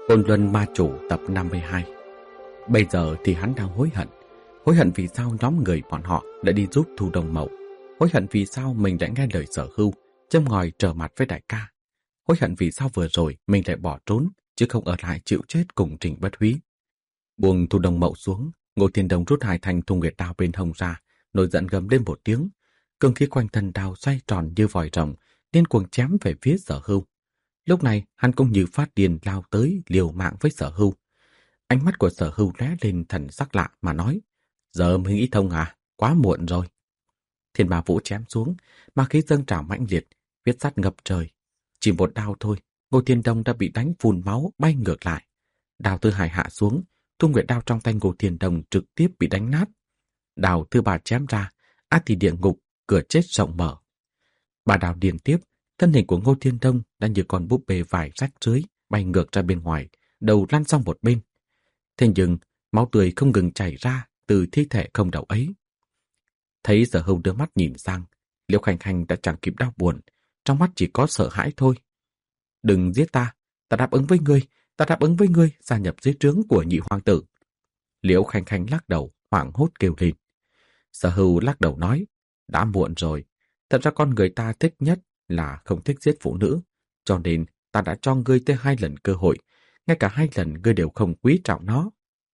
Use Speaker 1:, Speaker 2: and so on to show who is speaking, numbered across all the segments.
Speaker 1: Côn Luân Ma Chủ tập 52. Bây giờ thì hắn đang hối hận. Hối hận vì sao nhóm người bọn họ đã đi giúp Thu Đồng Mậu. Hối hận vì sao mình đã nghe lời Sở Hưu, châm ngòi trở mặt với đại ca. Hối hận vì sao vừa rồi mình lại bỏ trốn, chứ không ở lại chịu chết cùng Trình Bất Húy. Buông Thu Đồng Mậu xuống, Ngô Thiên Đồng rút hai thanh thu nguyệt đao bên hông ra, nổi giận gầm lên một tiếng. Cương khí quanh thân đao xoay tròn như vòi rồng, điên cuồng chém về phía Sở Hưu. Lúc này hắn cũng như phát điên lao tới liều mạng với Sở Hưu. Ánh mắt của Sở Hưu lóe lên thần sắc lạ mà nói: giờ mới nghĩ thông à? Quá muộn rồi. Thiên Ma Vũ chém xuống, ma khí dâng trào mãnh liệt, huyết sắt ngập trời. Chỉ một đao thôi, Ngô Thiên Đông đã bị đánh phun máu bay ngược lại. Đao thứ hai hạ xuống, thu nguyệt đao trong tay Ngô Thiên Đông trực tiếp bị đánh nát. Đao thứ ba chém ra, ác thì địa ngục, cửa chết rộng mở. Ba đao điền tiếp, thân hình của Ngô Thiên Đông đã như con búp bê vải rách rưới bay ngược ra bên ngoài, đầu lăn sang một bên. Thế nhưng máu tươi không ngừng chảy ra từ thi thể không đầu ấy. Thấy Sở Hưu đưa mắt nhìn sang, Liễu Khanh Khanh đã chẳng kịp đau buồn, trong mắt chỉ có sợ hãi thôi. Đừng giết ta, ta đáp ứng với ngươi gia nhập dưới trướng của nhị hoàng tử. Liễu Khanh Khanh lắc đầu, hoảng hốt kêu lên. Sở Hưu lắc đầu nói, đã muộn rồi, thật ra con người ta thích nhất là không thích giết phụ nữ, cho nên ta đã cho ngươi tới 2 lần cơ hội, ngay cả 2 lần ngươi đều không quý trọng nó.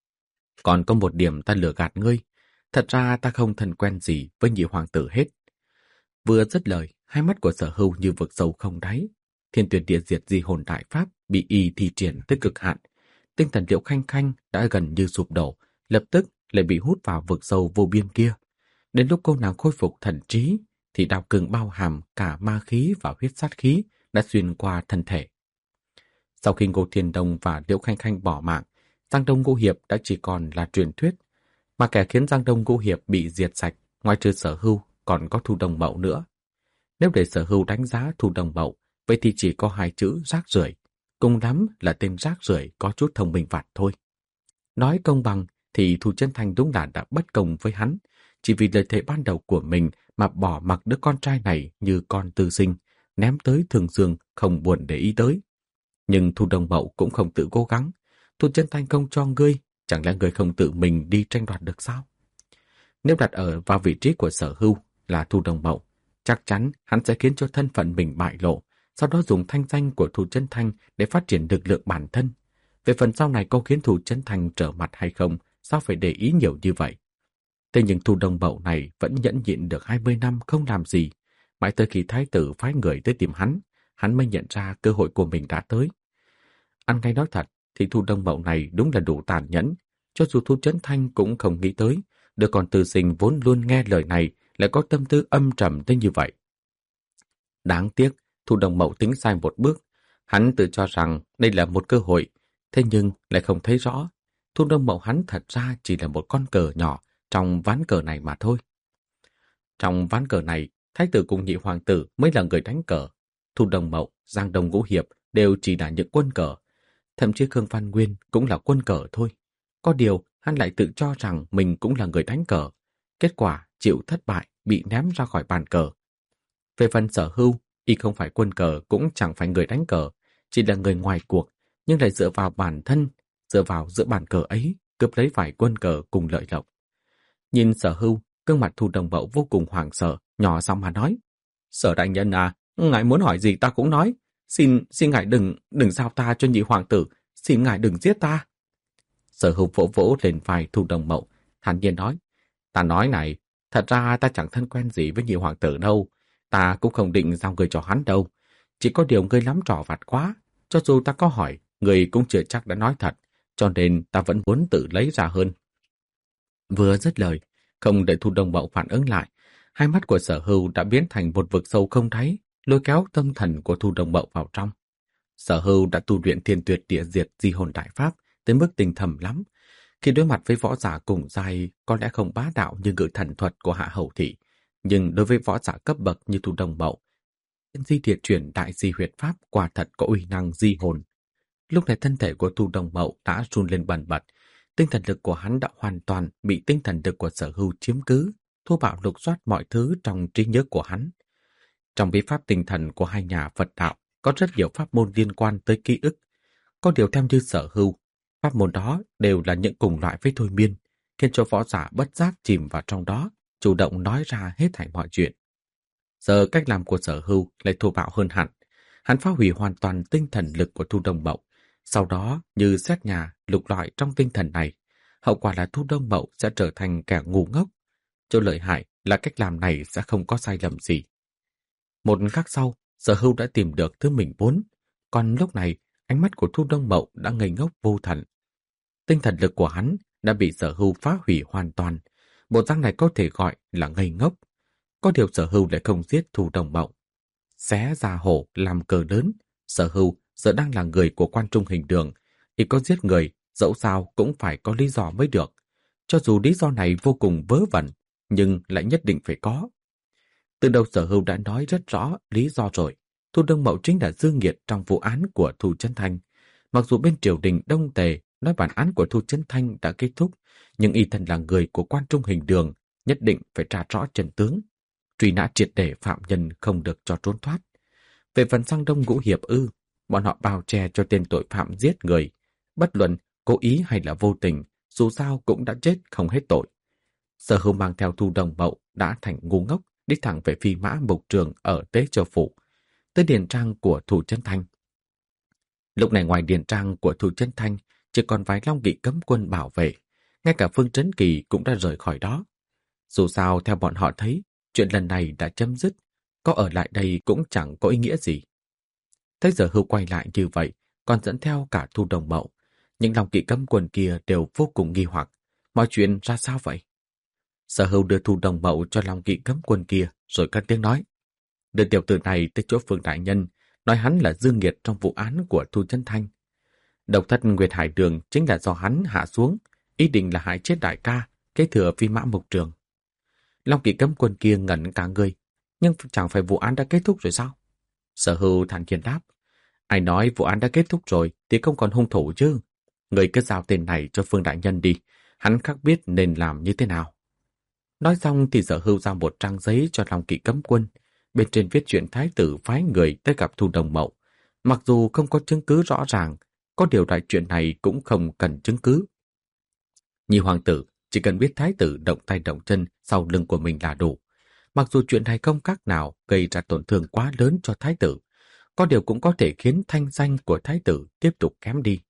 Speaker 1: Còn có một điểm ta lừa gạt ngươi, thật ra ta không thân quen gì với nhị hoàng tử hết. Vừa dứt lời, hai mắt của Sở Hưu như vực sâu không đáy. Thiên Tuyệt Địa Diệt Di Hồn Đại Pháp bị y thi triển tới cực hạn. Tinh thần Liễu Khanh Khanh đã gần như sụp đổ, lập tức lại bị hút vào vực sâu vô biên kia. Đến lúc cô nàng khôi phục thần trí, thì đao cừng bao hàm cả ma khí và huyết sát khí đã xuyên qua thân thể. Sau khi Ngô Thiên Đông và Liễu Khanh Khanh bỏ mạng, Giang Đông Ngũ Hiệp đã chỉ còn là truyền thuyết, mà kẻ khiến Giang Đông Ngũ Hiệp bị diệt sạch, ngoài trừ Sở Hưu còn có Thu Đồng Mậu nữa. Nếu để Sở Hưu đánh giá Thu Đồng Mậu, vậy thì chỉ có 2 chữ rác rưởi, cùng lắm là tên rác rưởi có chút thông minh vặt thôi. Nói công bằng thì Thu Chân Thanh đúng là đã bất công với hắn, chỉ vì lời thề ban đầu của mình mà bỏ mặc đứa con trai này như con tư sinh, ném tới Thường Dương không buồn để ý tới. Nhưng Thu Đồng Mậu cũng không tự cố gắng. Thu Chân Thanh không cho ngươi, chẳng lẽ ngươi không tự mình đi tranh đoạt được sao? Nếu đặt ở vào vị trí của Sở Hưu là Thu Đồng Mậu, chắc chắn hắn sẽ khiến cho thân phận mình bại lộ, sau đó dùng thanh danh của Thu Chân Thanh để phát triển lực lượng bản thân. Về phần sau này có khiến Thu Chân Thanh trở mặt hay không, sao phải để ý nhiều như vậy? Thế nhưng Thu Đồng Mậu này vẫn nhẫn nhịn được 20 năm không làm gì, mãi tới khi thái tử phái người tới tìm hắn mới nhận ra cơ hội của mình đã tới. Ăn ngay nói thật thì Thu Đồng Mậu này đúng là đủ tàn nhẫn, cho dù Thu Chân Thanh cũng không nghĩ tới, đứa con tư sinh vốn luôn nghe lời này lại có tâm tư âm trầm tới như vậy. Đáng tiếc, Thu Đồng Mậu tính sai một bước, hắn tự cho rằng đây là một cơ hội, thế nhưng lại không thấy rõ. Thu Đồng Mậu hắn thật ra chỉ là một con cờ nhỏ trong ván cờ này mà thôi. Trong ván cờ này, thái tử cùng nhị hoàng tử mới là người đánh cờ. Thu Đồng Mậu, Giang Đông Ngũ Hiệp đều chỉ là những quân cờ. Thậm chí Khương Văn Nguyên cũng là quân cờ thôi. Có điều, hắn lại tự cho rằng mình cũng là người đánh cờ. Kết quả, chịu thất bại, bị ném ra khỏi bàn cờ. Về phần Sở Hưu, y không phải quân cờ cũng chẳng phải người đánh cờ, chỉ là người ngoài cuộc, nhưng lại dựa vào bản thân, dựa vào giữa bàn cờ ấy, cướp lấy vài quân cờ cùng lợi lộc. Nhìn Sở Hưu, gương mặt Thu Đồng Mậu vô cùng hoảng sợ, nhỏ giọng mà nói: Sở đại nhân à, ngài muốn hỏi gì ta cũng nói. Xin ngài đừng giao ta cho nhị hoàng tử, xin ngài đừng giết ta. Sở Hưu vỗ vỗ lên vai Thu Đồng Mậu, thản nhiên nói: Ta nói này, thật ra ta chẳng thân quen gì với nhị hoàng tử đâu, ta cũng không định giao người cho hắn đâu. Chỉ có điều ngươi lắm trò vặt quá, cho dù ta có hỏi, ngươi cũng chưa chắc đã nói thật, cho nên ta vẫn muốn tự lấy ra hơn. Vừa dứt lời, không đợi Thu Đồng Mậu phản ứng lại, hai mắt của Sở Hưu đã biến thành một vực sâu không đáy, lôi kéo tâm thần của Thu Đồng Mậu vào trong. Sở Hưu đã tu luyện Thiên Tuyệt Địa Diệt Di Hồn Đại Pháp tới mức tinh thầm lắm. Khi đối mặt với võ giả cùng giai có lẽ không bá đạo như ngự thần thuật của Hạ Hầu Thị, nhưng đối với võ giả cấp bậc như Thu Đồng Mậu, di thiệt chuyển đại di huyệt pháp quả thật có uy năng di hồn. Lúc này thân thể của Thu Đồng Mậu đã run lên bần bật, tinh thần lực của hắn đã hoàn toàn bị tinh thần lực của Sở Hưu chiếm cứ, thô bạo lục soát mọi thứ trong trí nhớ của hắn. Trong bí pháp tinh thần của hai nhà Phật đạo có rất nhiều pháp môn liên quan tới ký ức. Có điều theo như Sở Hưu, pháp môn đó đều là những cùng loại với thôi miên, khiến cho võ giả bất giác chìm vào trong đó, chủ động nói ra hết thảy mọi chuyện. Giờ cách làm của Sở Hưu lại thô bạo hơn hẳn. Hắn phá hủy hoàn toàn tinh thần lực của Thu Đông Mậu, sau đó như xét nhà lục lọi trong tinh thần này. Hậu quả là Thu Đông Mậu sẽ trở thành kẻ ngu ngốc. Chỗ lợi hại là cách làm này sẽ không có sai lầm gì. Một khắc sau, Sở Hưu đã tìm được thứ mình muốn, còn lúc này ánh mắt của Thu Đông Mậu đã ngây ngốc vô thần. Tinh thần lực của hắn đã bị Sở Hưu phá hủy hoàn toàn. Bộ dáng này có thể gọi là ngây ngốc. Có điều Sở Hưu lại không giết Thu Đông Mậu. Xé ra hổ làm cờ lớn, Sở Hưu giờ đang là người của quan trung hình đường. Thì có giết người, dẫu sao cũng phải có lý do mới được. Cho dù lý do này vô cùng vớ vẩn, nhưng lại nhất định phải có. Từ đầu Sở Hưu đã nói rất rõ lý do rồi. Thu Đông Mậu chính là dư nghiệt trong vụ án của Thu Chấn Thanh. Mặc dù bên triều đình Đông Tề nói bản án của Thu Chấn Thanh đã kết thúc, nhưng y thân là người của quan trung hình đường, nhất định phải tra rõ chân tướng. Truy nã triệt để phạm nhân không được cho trốn thoát. Về phần sang Đông Ngũ Hiệp bọn họ bào che cho tên tội phạm giết người. Bất luận cố ý hay là vô tình, dù sao cũng đã chết không hết tội. Sở Hưu mang theo Thu Đông Mậu đã thành ngu ngốc, đi thẳng về Phi Mã Mục Trường ở Tế Châu Phủ, tới điền trang của Thu Chấn Thanh. Lúc này ngoài điền trang của Thu Chấn Thanh, chỉ còn vài Long Kỵ cấm quân bảo vệ, ngay cả Phương Trấn Kỳ cũng đã rời khỏi đó. Dù sao theo bọn họ thấy, chuyện lần này đã chấm dứt, có ở lại đây cũng chẳng có ý nghĩa gì. Thấy Sở Hưu quay lại như vậy, còn dẫn theo cả Thu Đông Mậu, những Long Kỵ cấm quân kia đều vô cùng nghi hoặc, mọi chuyện ra sao vậy? Sở Hưu đưa Thu Đông Mậu cho Long Kỵ cấm quân kia, rồi cất tiếng nói: đưa tiểu tử này tới chỗ Phương đại nhân, nói hắn là dương nghiệt trong vụ án của Thu Chấn Thanh. Độc thất Nguyệt Hải Đường chính là do hắn hạ xuống, ý định là hại chết đại ca, kế thừa Phi Mã Mục Trường. Long Kỵ cấm quân kia ngẩn cả người, nhưng chẳng phải vụ án đã kết thúc rồi sao? Sở Hưu thản nhiên đáp: ai nói vụ án đã kết thúc rồi thì không còn hung thủ chứ. Người cứ giao tên này cho Phương đại nhân đi, hắn khắc biết nên làm như thế nào. Nói xong thì Sở Hưu giao một trang giấy cho Long Kỵ cấm quân, bên trên viết chuyện thái tử phái người tới gặp Thu Đông Mậu. Mặc dù không có chứng cứ rõ ràng, có điều đại chuyện này cũng không cần chứng cứ. Nhị hoàng tử chỉ cần biết thái tử động tay động chân sau lưng của mình là đủ. Mặc dù chuyện này không cách nào gây ra tổn thương quá lớn cho thái tử, có điều cũng có thể khiến thanh danh của thái tử tiếp tục kém đi.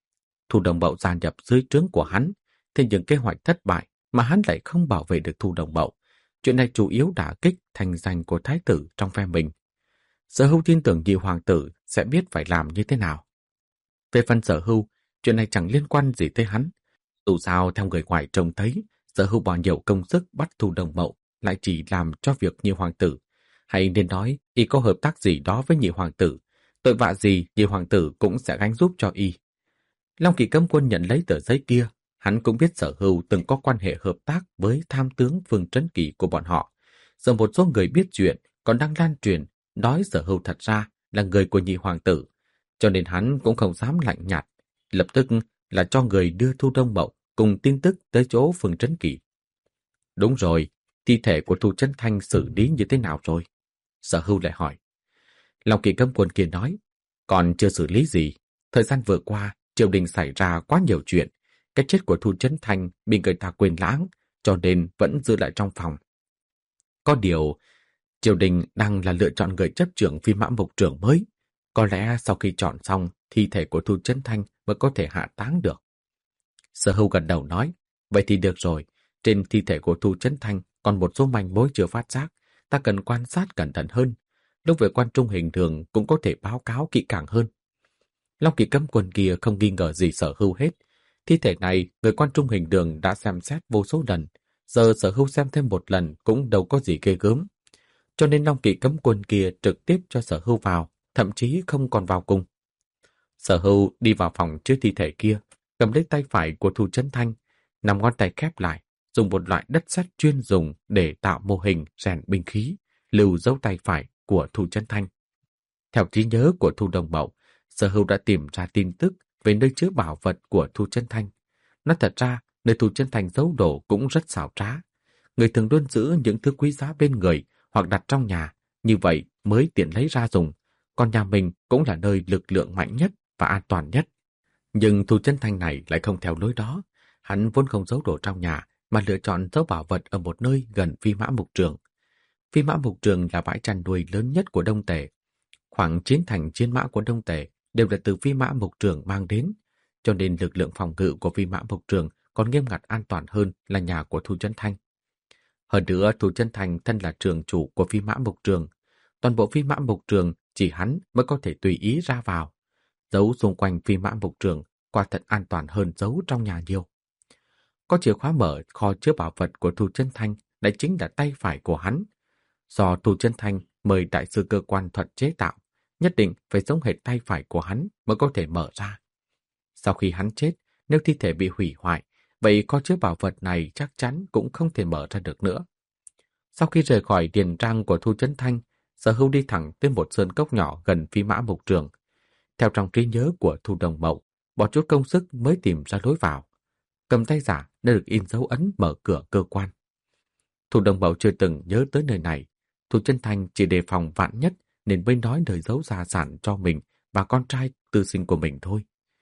Speaker 1: Thu Đông Mậu gia nhập dưới trướng của hắn, thế nhưng kế hoạch thất bại mà hắn lại không bảo vệ được Thu Đông Mậu. Chuyện này chủ yếu đả kích thanh danh của thái tử trong phe mình. Sở Hưu tin tưởng nhị hoàng tử sẽ biết phải làm như thế nào. Về phần Sở Hưu, chuyện này chẳng liên quan gì tới hắn. Dù sao theo người ngoài trông thấy, Sở Hưu bỏ nhiều công sức bắt Thu Đông Mậu lại chỉ làm cho việc nhị hoàng tử. Hay nên nói, y có hợp tác gì đó với nhị hoàng tử, tội vạ gì nhị hoàng tử cũng sẽ gánh giúp cho y. Long Kỵ cấm quân nhận lấy tờ giấy kia, hắn cũng biết Sở Hưu từng có quan hệ hợp tác với tham tướng Phương Trấn Kỳ của bọn họ. Giờ một số người biết chuyện còn đang lan truyền nói Sở Hưu thật ra là người của nhị hoàng tử, cho nên hắn cũng không dám lạnh nhạt, lập tức là cho người đưa Thu Đông Mậu cùng tin tức tới chỗ Phương Trấn Kỳ. Đúng rồi, thi thể của Thu Chấn Thanh xử lý như thế nào rồi? Sở Hưu lại hỏi. Long Kỵ cấm quân kia nói, còn chưa xử lý gì. Thời gian vừa qua, triều đình xảy ra quá nhiều chuyện. Cái chết của Thu Chấn Thanh bị người ta quên lãng, cho nên vẫn giữ lại trong phòng. Có điều, triều đình đang là lựa chọn người chấp trưởng Phi Mã Mục Trường mới. Có lẽ sau khi chọn xong, thi thể của Thu Chấn Thanh mới có thể hạ táng được. Sở Hưu gật đầu nói, vậy thì được rồi. Trên thi thể của Thu Chấn Thanh còn một số manh mối chưa phát giác, ta cần quan sát cẩn thận hơn. Lúc về quan trung hình thường cũng có thể báo cáo kỹ càng hơn. Long Kỵ cấm quân kia không nghi ngờ gì Sở Hưu hết. Thi thể này, người quan trung hình đường đã xem xét vô số lần. Giờ Sở Hưu xem thêm một lần cũng đâu có gì ghê gớm. Cho nên Long Kỵ cấm quân kia trực tiếp cho Sở Hưu vào, thậm chí không còn vào cùng. Sở Hưu đi vào phòng trước thi thể kia, cầm lấy tay phải của Thu Chấn Thanh, nằm ngón tay khép lại, dùng một loại đất sét chuyên dùng để tạo mô hình rèn binh khí, lưu dấu tay phải của Thu Chấn Thanh. Theo trí nhớ của Thu Đông Mậu, Sở Hưu đã tìm ra tin tức về nơi chứa bảo vật của Thu Chấn Thanh. Nói thật ra, nơi Thu Chấn Thanh giấu đồ cũng rất xảo trá. Người thường luôn giữ những thứ quý giá bên người hoặc đặt trong nhà, như vậy mới tiện lấy ra dùng. Còn nhà mình cũng là nơi lực lượng mạnh nhất và an toàn nhất. Nhưng Thu Chân Thanh này lại không theo lối đó. Hắn vốn không giấu đồ trong nhà, mà lựa chọn giấu bảo vật ở một nơi gần Phi Mã Mục Trường. Phi Mã Mục Trường là bãi chăn nuôi lớn nhất của Đông Tề. Khoảng 9 thành chiến mã của Đông Tề đều là từ Phi Mã Mục Trường mang đến, cho nên lực lượng phòng ngự của Phi Mã Mục Trường còn nghiêm ngặt an toàn hơn là nhà của Thu Chân Thanh. Hơn nữa, Thu Chân Thanh thân là trường chủ của Phi Mã Mục Trường. Toàn bộ Phi Mã Mục Trường chỉ hắn mới có thể tùy ý ra vào. Giấu xung quanh Phi Mã Mục Trường quả thật an toàn hơn giấu trong nhà nhiều. Có chìa khóa mở kho chứa bảo vật của Thu Chân Thanh lại chính là tay phải của hắn. Do Thu Chân Thanh mời đại sư cơ quan thuật chế tạo, nhất định phải giống hệt tay phải của hắn mới có thể mở ra. Sau khi hắn chết, nếu thi thể bị hủy hoại, vậy kho chứa bảo vật này chắc chắn cũng không thể mở ra được nữa. Sau khi rời khỏi điền trang của Thu Chân Thanh, Sở Hưu đi thẳng tới một sơn cốc nhỏ gần Phi Mã Mục Trường. Theo trong trí nhớ của Thu Đồng Mậu, bỏ chút công sức mới tìm ra lối vào. Cầm tay giả đã được in dấu ấn mở cửa cơ quan. Thu Đồng Mậu chưa từng nhớ tới nơi này. Thu Chân Thanh chỉ đề phòng vạn nhất nên mới nói lời giấu gia sản cho mình và con trai tư sinh của mình thôi.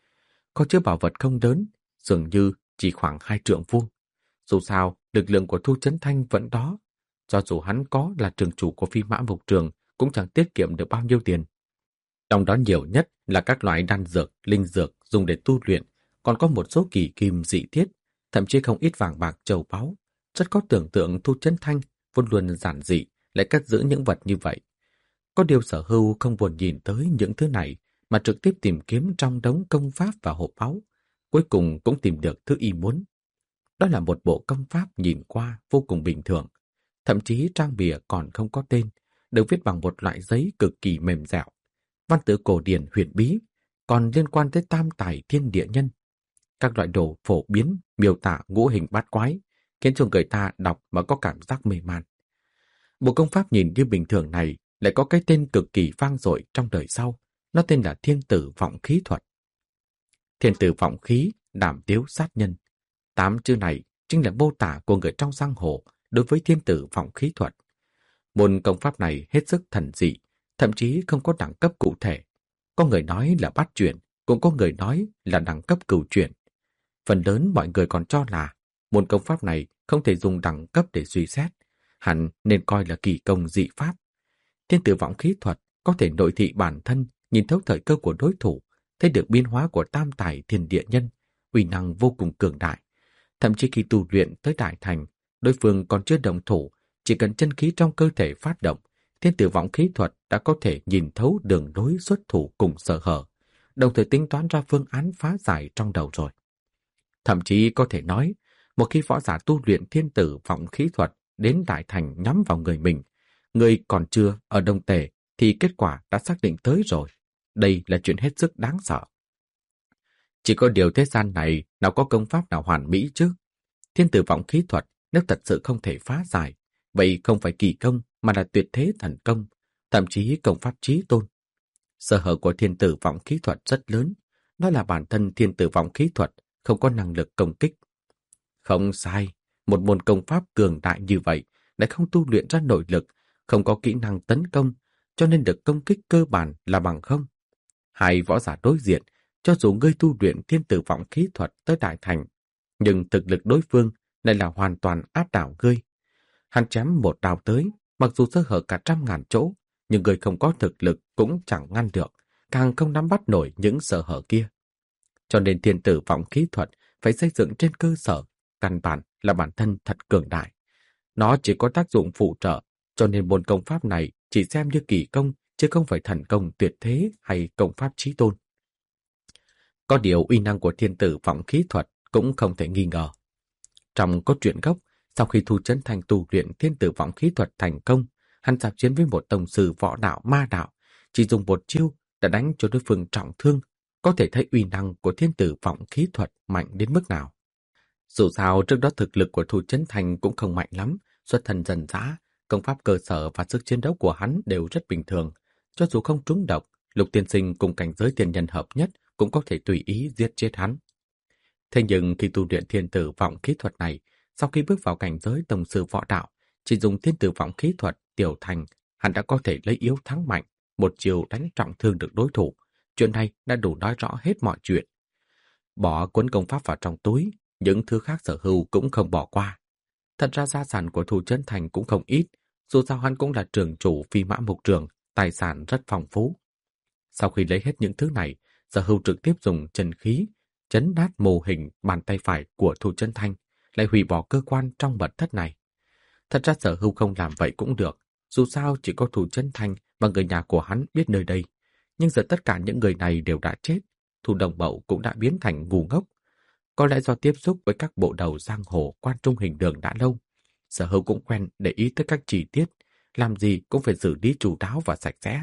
Speaker 1: Có chứa bảo vật không lớn, dường như chỉ khoảng 2 trượng vuông. Dù sao, lực lượng của Thu Chân Thanh vẫn đó. Cho dù hắn có là trường chủ của Phi Mã Mục Trường cũng chẳng tiết kiệm được bao nhiêu tiền. Trong đó nhiều nhất là các loại đan dược, linh dược dùng để tu luyện, còn có một số kỳ kim dị thiết, thậm chí không ít vàng bạc châu báu. Rất có tưởng tượng Thu Chân Thanh vốn luôn giản dị, lại cất giữ những vật như vậy. Có điều Sở Hưu không buồn nhìn tới những thứ này, mà trực tiếp tìm kiếm trong đống công pháp và hộp báu. Cuối cùng cũng tìm được thứ y muốn. Đó là một bộ công pháp nhìn qua vô cùng bình thường. Thậm chí trang bìa còn không có tên, được viết bằng một loại giấy cực kỳ mềm dẻo. Văn tự cổ điển huyền bí, còn liên quan tới tam tài thiên địa nhân. Các loại đồ phổ biến, miêu tả ngũ hình bát quái, khiến cho người ta đọc mà có cảm giác mê man. Bộ công pháp nhìn như bình thường này lại có cái tên cực kỳ vang dội trong đời sau. Nó tên là Thiên Tử Vọng Khí Thuật. Thiên Tử Vọng Khí, đảm tiếu sát nhân. 8 chữ này chính là mô tả của người trong giang hồ đối với Thiên Tử Vọng Khí Thuật. Môn công pháp này hết sức thần dị, thậm chí không có đẳng cấp cụ thể. Có người nói là bát chuyển, cũng có người nói là đẳng cấp cửu chuyển. Phần lớn mọi người còn cho là môn công pháp này không thể dùng đẳng cấp để suy xét, hẳn nên coi là kỳ công dị pháp. Thiên Tử Vọng Khí Thuật có thể nội thị bản thân, nhìn thấu thời cơ của đối thủ, thấy được biến hóa của tam tài thiên địa nhân, uy năng vô cùng cường đại. Thậm chí khi tu luyện tới đại thành, đối phương còn chưa động thủ, chỉ cần chân khí trong cơ thể phát động, Thiên Tử Vọng Khí Thuật đã có thể nhìn thấu đường lối xuất thủ cùng sở hở, đồng thời tính toán ra phương án phá giải trong đầu rồi. Thậm chí có thể nói, một khi võ giả tu luyện Thiên Tử Vọng Khí Thuật đến đại thành nhắm vào người mình, người còn chưa ở Đông Tề thì kết quả đã xác định tới rồi. Đây là chuyện hết sức đáng sợ. Chỉ có điều thế gian này nào có công pháp nào hoàn mỹ chứ? Thiên Tử Vọng Khí Thuật nếu thật sự không thể phá giải, vậy không phải kỳ công mà là tuyệt thế thần công, thậm chí công pháp chí tôn. Sở hở của Thiên Tử Vọng Khí Thuật rất lớn, đó là bản thân Thiên Tử Vọng Khí Thuật không có năng lực công kích. Không sai, một môn công pháp cường đại như vậy lại không tu luyện ra nội lực, không có kỹ năng tấn công, cho nên được công kích cơ bản là bằng không. Hai võ giả đối diện, cho dù ngươi tu luyện Thiên Tử Vọng Khí Thuật tới đại thành, nhưng thực lực đối phương lại là hoàn toàn áp đảo ngươi. Hắn chém một đao tới, mặc dù sơ hở cả 100.000 chỗ, nhưng người không có thực lực cũng chẳng ngăn được, càng không nắm bắt nổi những sơ hở kia. Cho nên Thiên Tử Vọng Khí Thuật phải xây dựng trên cơ sở, căn bản là bản thân thật cường đại. Nó chỉ có tác dụng phụ trợ, cho nên môn công pháp này chỉ xem như kỳ công, chứ không phải thần công tuyệt thế hay công pháp chí tôn. Có điều uy năng của Thiên Tử Vọng Khí Thuật cũng không thể nghi ngờ. Trong cốt truyện gốc, sau khi Thu Chân Thanh tu luyện Thiên Tử Vọng Khí Thuật thành công, hắn giao chiến với một tông sư võ đạo ma đạo, chỉ dùng một chiêu đã đánh cho đối phương trọng thương, có thể thấy uy năng của Thiên Tử Vọng Khí Thuật mạnh đến mức nào. Dù sao trước đó thực lực của Thu Chân Thanh cũng không mạnh lắm, xuất thân dần dã, công pháp cơ sở và sức chiến đấu của hắn đều rất bình thường. Cho dù không trúng độc, Lục Tiên Sinh cùng cảnh giới thiên nhân hợp nhất cũng có thể tùy ý giết chết hắn. Thế nhưng khi tu luyện Thiên Tử Vọng Khí Thuật này, sau khi bước vào cảnh giới tông sư võ đạo, chỉ dùng Thiên Tử Vọng Khí Thuật tiểu thành, hắn đã có thể lấy yếu thắng mạnh, một chiều đánh trọng thương được đối thủ. Chuyện này đã đủ nói rõ hết mọi chuyện. Bỏ cuốn công pháp vào trong túi, những thứ khác Sở Hưu cũng không bỏ qua. Thật ra gia sản của Thu Trấn Thành cũng không ít, dù sao hắn cũng là trưởng chủ Phi Mã Mục Trường, tài sản rất phong phú. Sau khi lấy hết những thứ này, Sở Hưu trực tiếp dùng chân khí chấn nát mô hình bàn tay phải của Thu Trấn Thành, lại hủy bỏ cơ quan trong mật thất này. Thật ra Sở Hưu không làm vậy cũng được, dù sao chỉ có Thu Trấn Thành và người nhà của hắn biết nơi đây. Nhưng giờ tất cả những người này đều đã chết, Thu Đồng Mậu cũng đã biến thành ngu ngốc. Có lẽ do tiếp xúc với các bộ đầu giang hồ Quan Trung Hình Đường đã lâu, Sở Hưu cũng quen để ý tới các chi tiết, làm gì cũng phải xử lý chu đáo và sạch sẽ.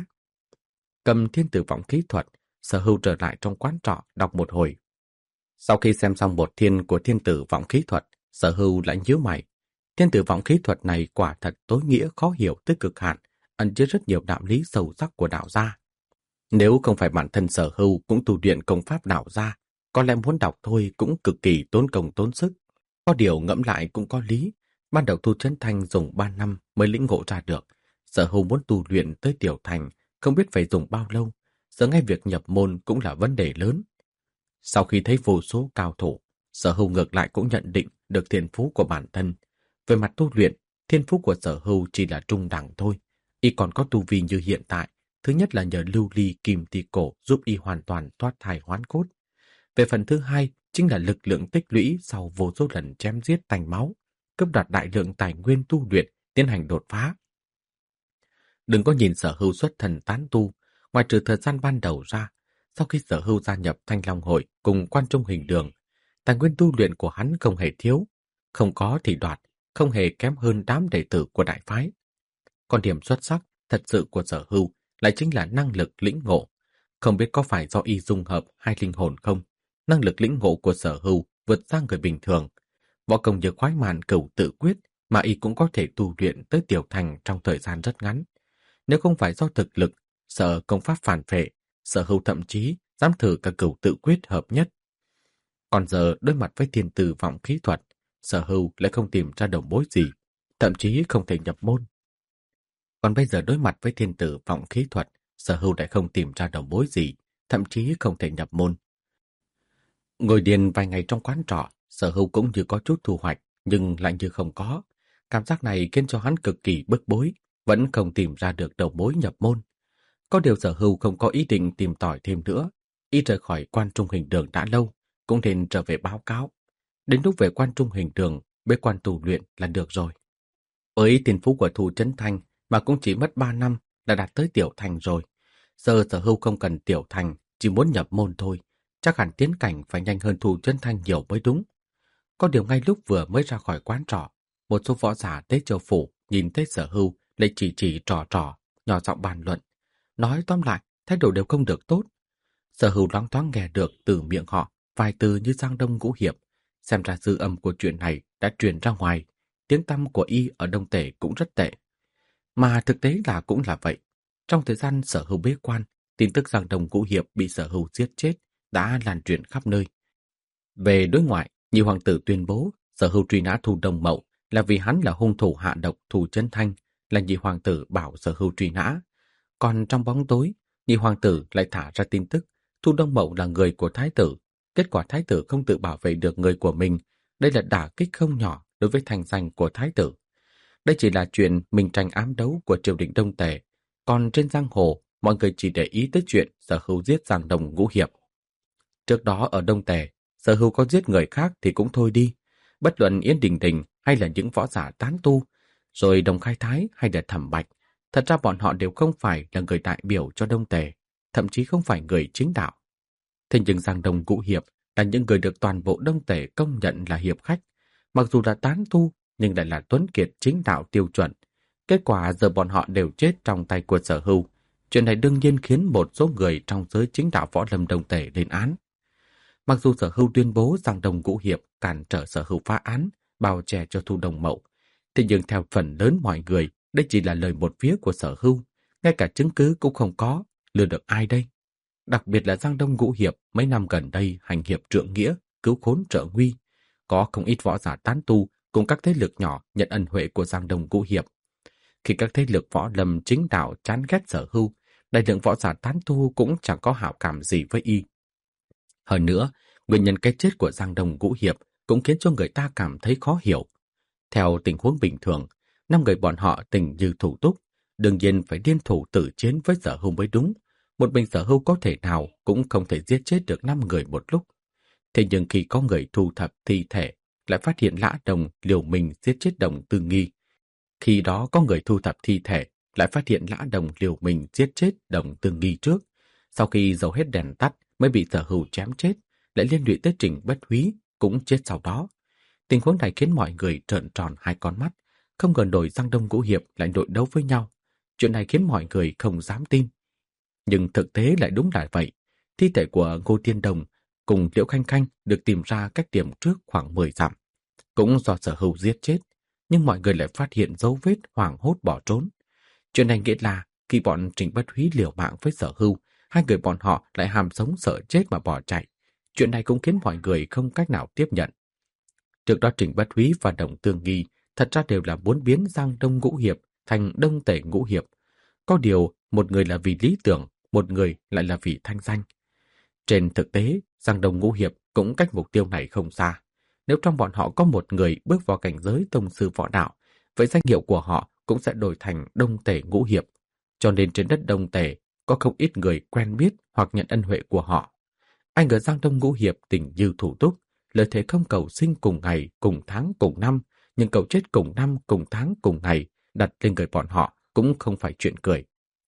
Speaker 1: Cầm thiên tử vọng khí thuật, Sở Hưu trở lại trong quán trọ đọc một hồi. Sau khi xem xong một thiên của thiên tử vọng khí thuật, Sở Hưu lại nhíu mày. Thiên tử vọng khí thuật này quả thật tối nghĩa khó hiểu tới cực hạn, ẩn chứa rất nhiều đạo lý sâu sắc của đạo gia. Nếu không phải bản thân Sở Hưu cũng tu luyện công pháp đạo gia, có lẽ muốn đọc thôi cũng cực kỳ tốn công tốn sức. Có điều ngẫm lại cũng có lý. Ban đầu Thu Trấn Thành dùng 3 năm mới lĩnh ngộ ra được. Sở Hưu muốn tu luyện tới tiểu thành, không biết phải dùng bao lâu. Giờ ngay việc nhập môn cũng là vấn đề lớn. Sau khi thấy vô số cao thủ, Sở Hưu ngược lại cũng nhận định được thiên phú của bản thân. Về mặt tu luyện, thiên phú của Sở Hưu chỉ là trung đẳng thôi. Y còn có tu vi như hiện tại. Thứ nhất là nhờ lưu ly kim ti cổ giúp y hoàn toàn thoát thai hoán cốt. Về phần thứ hai, chính là lực lượng tích lũy sau vô số lần chém giết tanh máu, cướp đoạt đại lượng tài nguyên tu luyện, tiến hành đột phá. Đừng có nhìn Sở Hưu xuất thần tán tu, ngoài trừ thời gian ban đầu ra, sau khi Sở Hưu gia nhập Thanh Long Hội cùng Quan Trung Hình Đường, tài nguyên tu luyện của hắn không hề thiếu, không có thì đoạt, không hề kém hơn đám đệ tử của đại phái. Còn điểm xuất sắc thật sự của Sở Hưu lại chính là năng lực lĩnh ngộ. Không biết có phải do y dung hợp hai linh hồn không? Năng lực lĩnh ngộ của Sở Hưu vượt ra người bình thường. Võ công như khoái màn cửu tự quyết mà y cũng có thể tu luyện tới tiểu thành trong thời gian rất ngắn. Nếu không phải do thực lực, sợ công pháp phản phệ, Sở Hưu thậm chí dám thử cả cửu tự quyết hợp nhất. Còn giờ đối mặt với thiên tử vọng khí thuật, Sở Hưu lại không tìm ra đầu mối gì, thậm chí không thể nhập môn. Còn bây giờ đối mặt với thiên tử vọng khí thuật, Sở Hưu lại không tìm ra đầu mối gì, thậm chí không thể nhập môn. Ngồi điền vài ngày trong quán trọ, Sở Hưu cũng như có chút thu hoạch, nhưng lại như không có. Cảm giác này khiến cho hắn cực kỳ bức bối, vẫn không tìm ra được đầu mối nhập môn. Có điều Sở Hưu không có ý định tìm tòi thêm nữa. Y rời khỏi Quan Trung Hình Đường đã lâu, cũng nên trở về báo cáo. Đến lúc về Quan Trung Hình Đường, bế quan tu luyện là được rồi. Với thiên phú của Thu Trấn Thành mà cũng chỉ mất 3 năm đã đạt tới tiểu thành rồi. Giờ Sở Hưu không cần tiểu thành, chỉ muốn nhập môn thôi. Chắc hẳn tiến cảnh phải nhanh hơn Thu Trấn Thành nhiều mới đúng. Có điều ngay lúc vừa mới ra khỏi quán trọ, một số võ giả Tế Châu Phủ nhìn thấy Sở Hưu lại chỉ trò, nhỏ giọng bàn luận. Nói tóm lại, thái độ đều không được tốt. Sở Hưu loáng thoáng nghe được từ miệng họ vài từ như Giang Đông Ngũ Hiệp. Xem ra dư âm của chuyện này đã truyền ra ngoài. Tiếng tăm của y ở Đông Tể cũng rất tệ. Mà thực tế là cũng là vậy. Trong thời gian Sở Hưu bế quan, tin tức Giang Đông Ngũ Hiệp bị Sở Hưu giết chết đã lan truyền khắp nơi. Về đối ngoại, Nhị hoàng tử tuyên bố Sở Hưu truy nã Thu Đồng Mậu là vì hắn là hung thủ hạ độc Thu Trấn Thành, là Nhị hoàng tử bảo Sở Hưu truy nã. Còn trong bóng tối, Nhị hoàng tử lại thả ra tin tức Thu Đông Mậu là người của thái tử. Kết quả thái tử không tự bảo vệ được người của mình. Đây là đả kích không nhỏ đối với thành danh của thái tử. Đây chỉ là chuyện mình tranh ám đấu của triều đình Đông Tề. Còn trên giang hồ, mọi người chỉ để ý tới chuyện Sở Hưu giết Giang Đông Ngũ Hiệp. Trước đó ở Đông Tề, Sở Hưu có giết người khác thì cũng thôi đi. Bất luận Yến Đình Đình hay là những võ giả tán tu, rồi Đồng Khai Thái hay là Thẩm Bạch, thật ra bọn họ đều không phải là người đại biểu cho Đông Tề, thậm chí không phải người chính đạo. Thế nhưng Giang Đông Ngũ Hiệp là những người được toàn bộ Đông Tề công nhận là hiệp khách, mặc dù là tán tu nhưng lại là tuấn kiệt chính đạo tiêu chuẩn. Kết quả giờ bọn họ đều chết trong tay của Sở Hưu. Chuyện này đương nhiên khiến một số người trong giới chính đạo võ lâm Đông Tề lên án. Mặc dù Sở Hưu tuyên bố Giang Đông Ngũ Hiệp cản trở Sở Hưu phá án, bao che cho Thu Đồng Mậu, thế nhưng theo phần lớn mọi người, đây chỉ là lời một phía của Sở Hưu, ngay cả chứng cứ cũng không có, lừa được ai đây? Đặc biệt là Giang Đông Ngũ Hiệp mấy năm gần đây hành hiệp trượng nghĩa, cứu khốn trợ nguy, có không ít võ giả tán tu cùng các thế lực nhỏ nhận ân huệ của Giang Đông Ngũ Hiệp. Khi các thế lực võ lâm chính đạo chán ghét Sở Hưu, đại lượng võ giả tán tu cũng chẳng có hảo cảm gì với y. Hơn nữa, Nguyên nhân cái chết của Giang Đông Ngũ Hiệp cũng khiến cho người ta cảm thấy khó hiểu. Theo tình huống bình thường, 5 người bọn họ tình như thủ túc, đương nhiên phải liên thủ tử chiến với Sở Hưu mới đúng. Một mình Sở Hưu có thể nào cũng không thể giết chết được 5 người một lúc. Thế nhưng khi có người thu thập thi thể, lại phát hiện Lã Đồng liều mình giết chết Đồng Tư Nghi. Khi đó có người thu thập thi thể, lại phát hiện Lã Đồng liều mình giết chết Đồng Tư Nghi trước. Sau khi dầu hết đèn tắt mới bị Sở Hưu chém chết, lại liên lụy tới Trình Bất Húy cũng chết sau đó. Tình huống này khiến mọi người trợn tròn hai con mắt, không ngờ nổi Giang Đông Ngũ Hiệp lại đội đấu với nhau. Chuyện này khiến mọi người không dám tin. Nhưng thực tế lại đúng là vậy. Thi thể của Ngô Tiên Đồng cùng Liễu Khanh Khanh được tìm ra cách điểm trước khoảng 10 dặm. Cũng do Sở Hưu giết chết, nhưng mọi người lại phát hiện dấu vết hoảng hốt bỏ trốn. Chuyện này nghĩa là khi bọn Trình Bất Húy liều mạng với Sở Hưu, hai người bọn họ lại hàm sống sợ chết mà bỏ chạy. Chuyện này cũng khiến mọi người không cách nào tiếp nhận. Trước đó Trình Bất Húy và Đồng Tương Nghi thật ra đều là muốn biến Giang Đông Ngũ Hiệp thành Đông Tể Ngũ Hiệp. Có điều, một người là vì lý tưởng, một người lại là vì thanh danh. Trên thực tế, Giang Đông Ngũ Hiệp cũng cách mục tiêu này không xa. Nếu trong bọn họ có một người bước vào cảnh giới tông sư võ đạo, vậy danh hiệu của họ cũng sẽ đổi thành Đông Tể Ngũ Hiệp. Cho nên trên đất Đông Tể có không ít người quen biết hoặc nhận ân huệ của họ. Anh ở Giang Đông Ngũ Hiệp tình như thủ túc, lời thề không cầu sinh cùng ngày, cùng tháng, cùng năm, nhưng cầu chết cùng năm, cùng tháng, cùng ngày, đặt lên người bọn họ cũng không phải chuyện cười.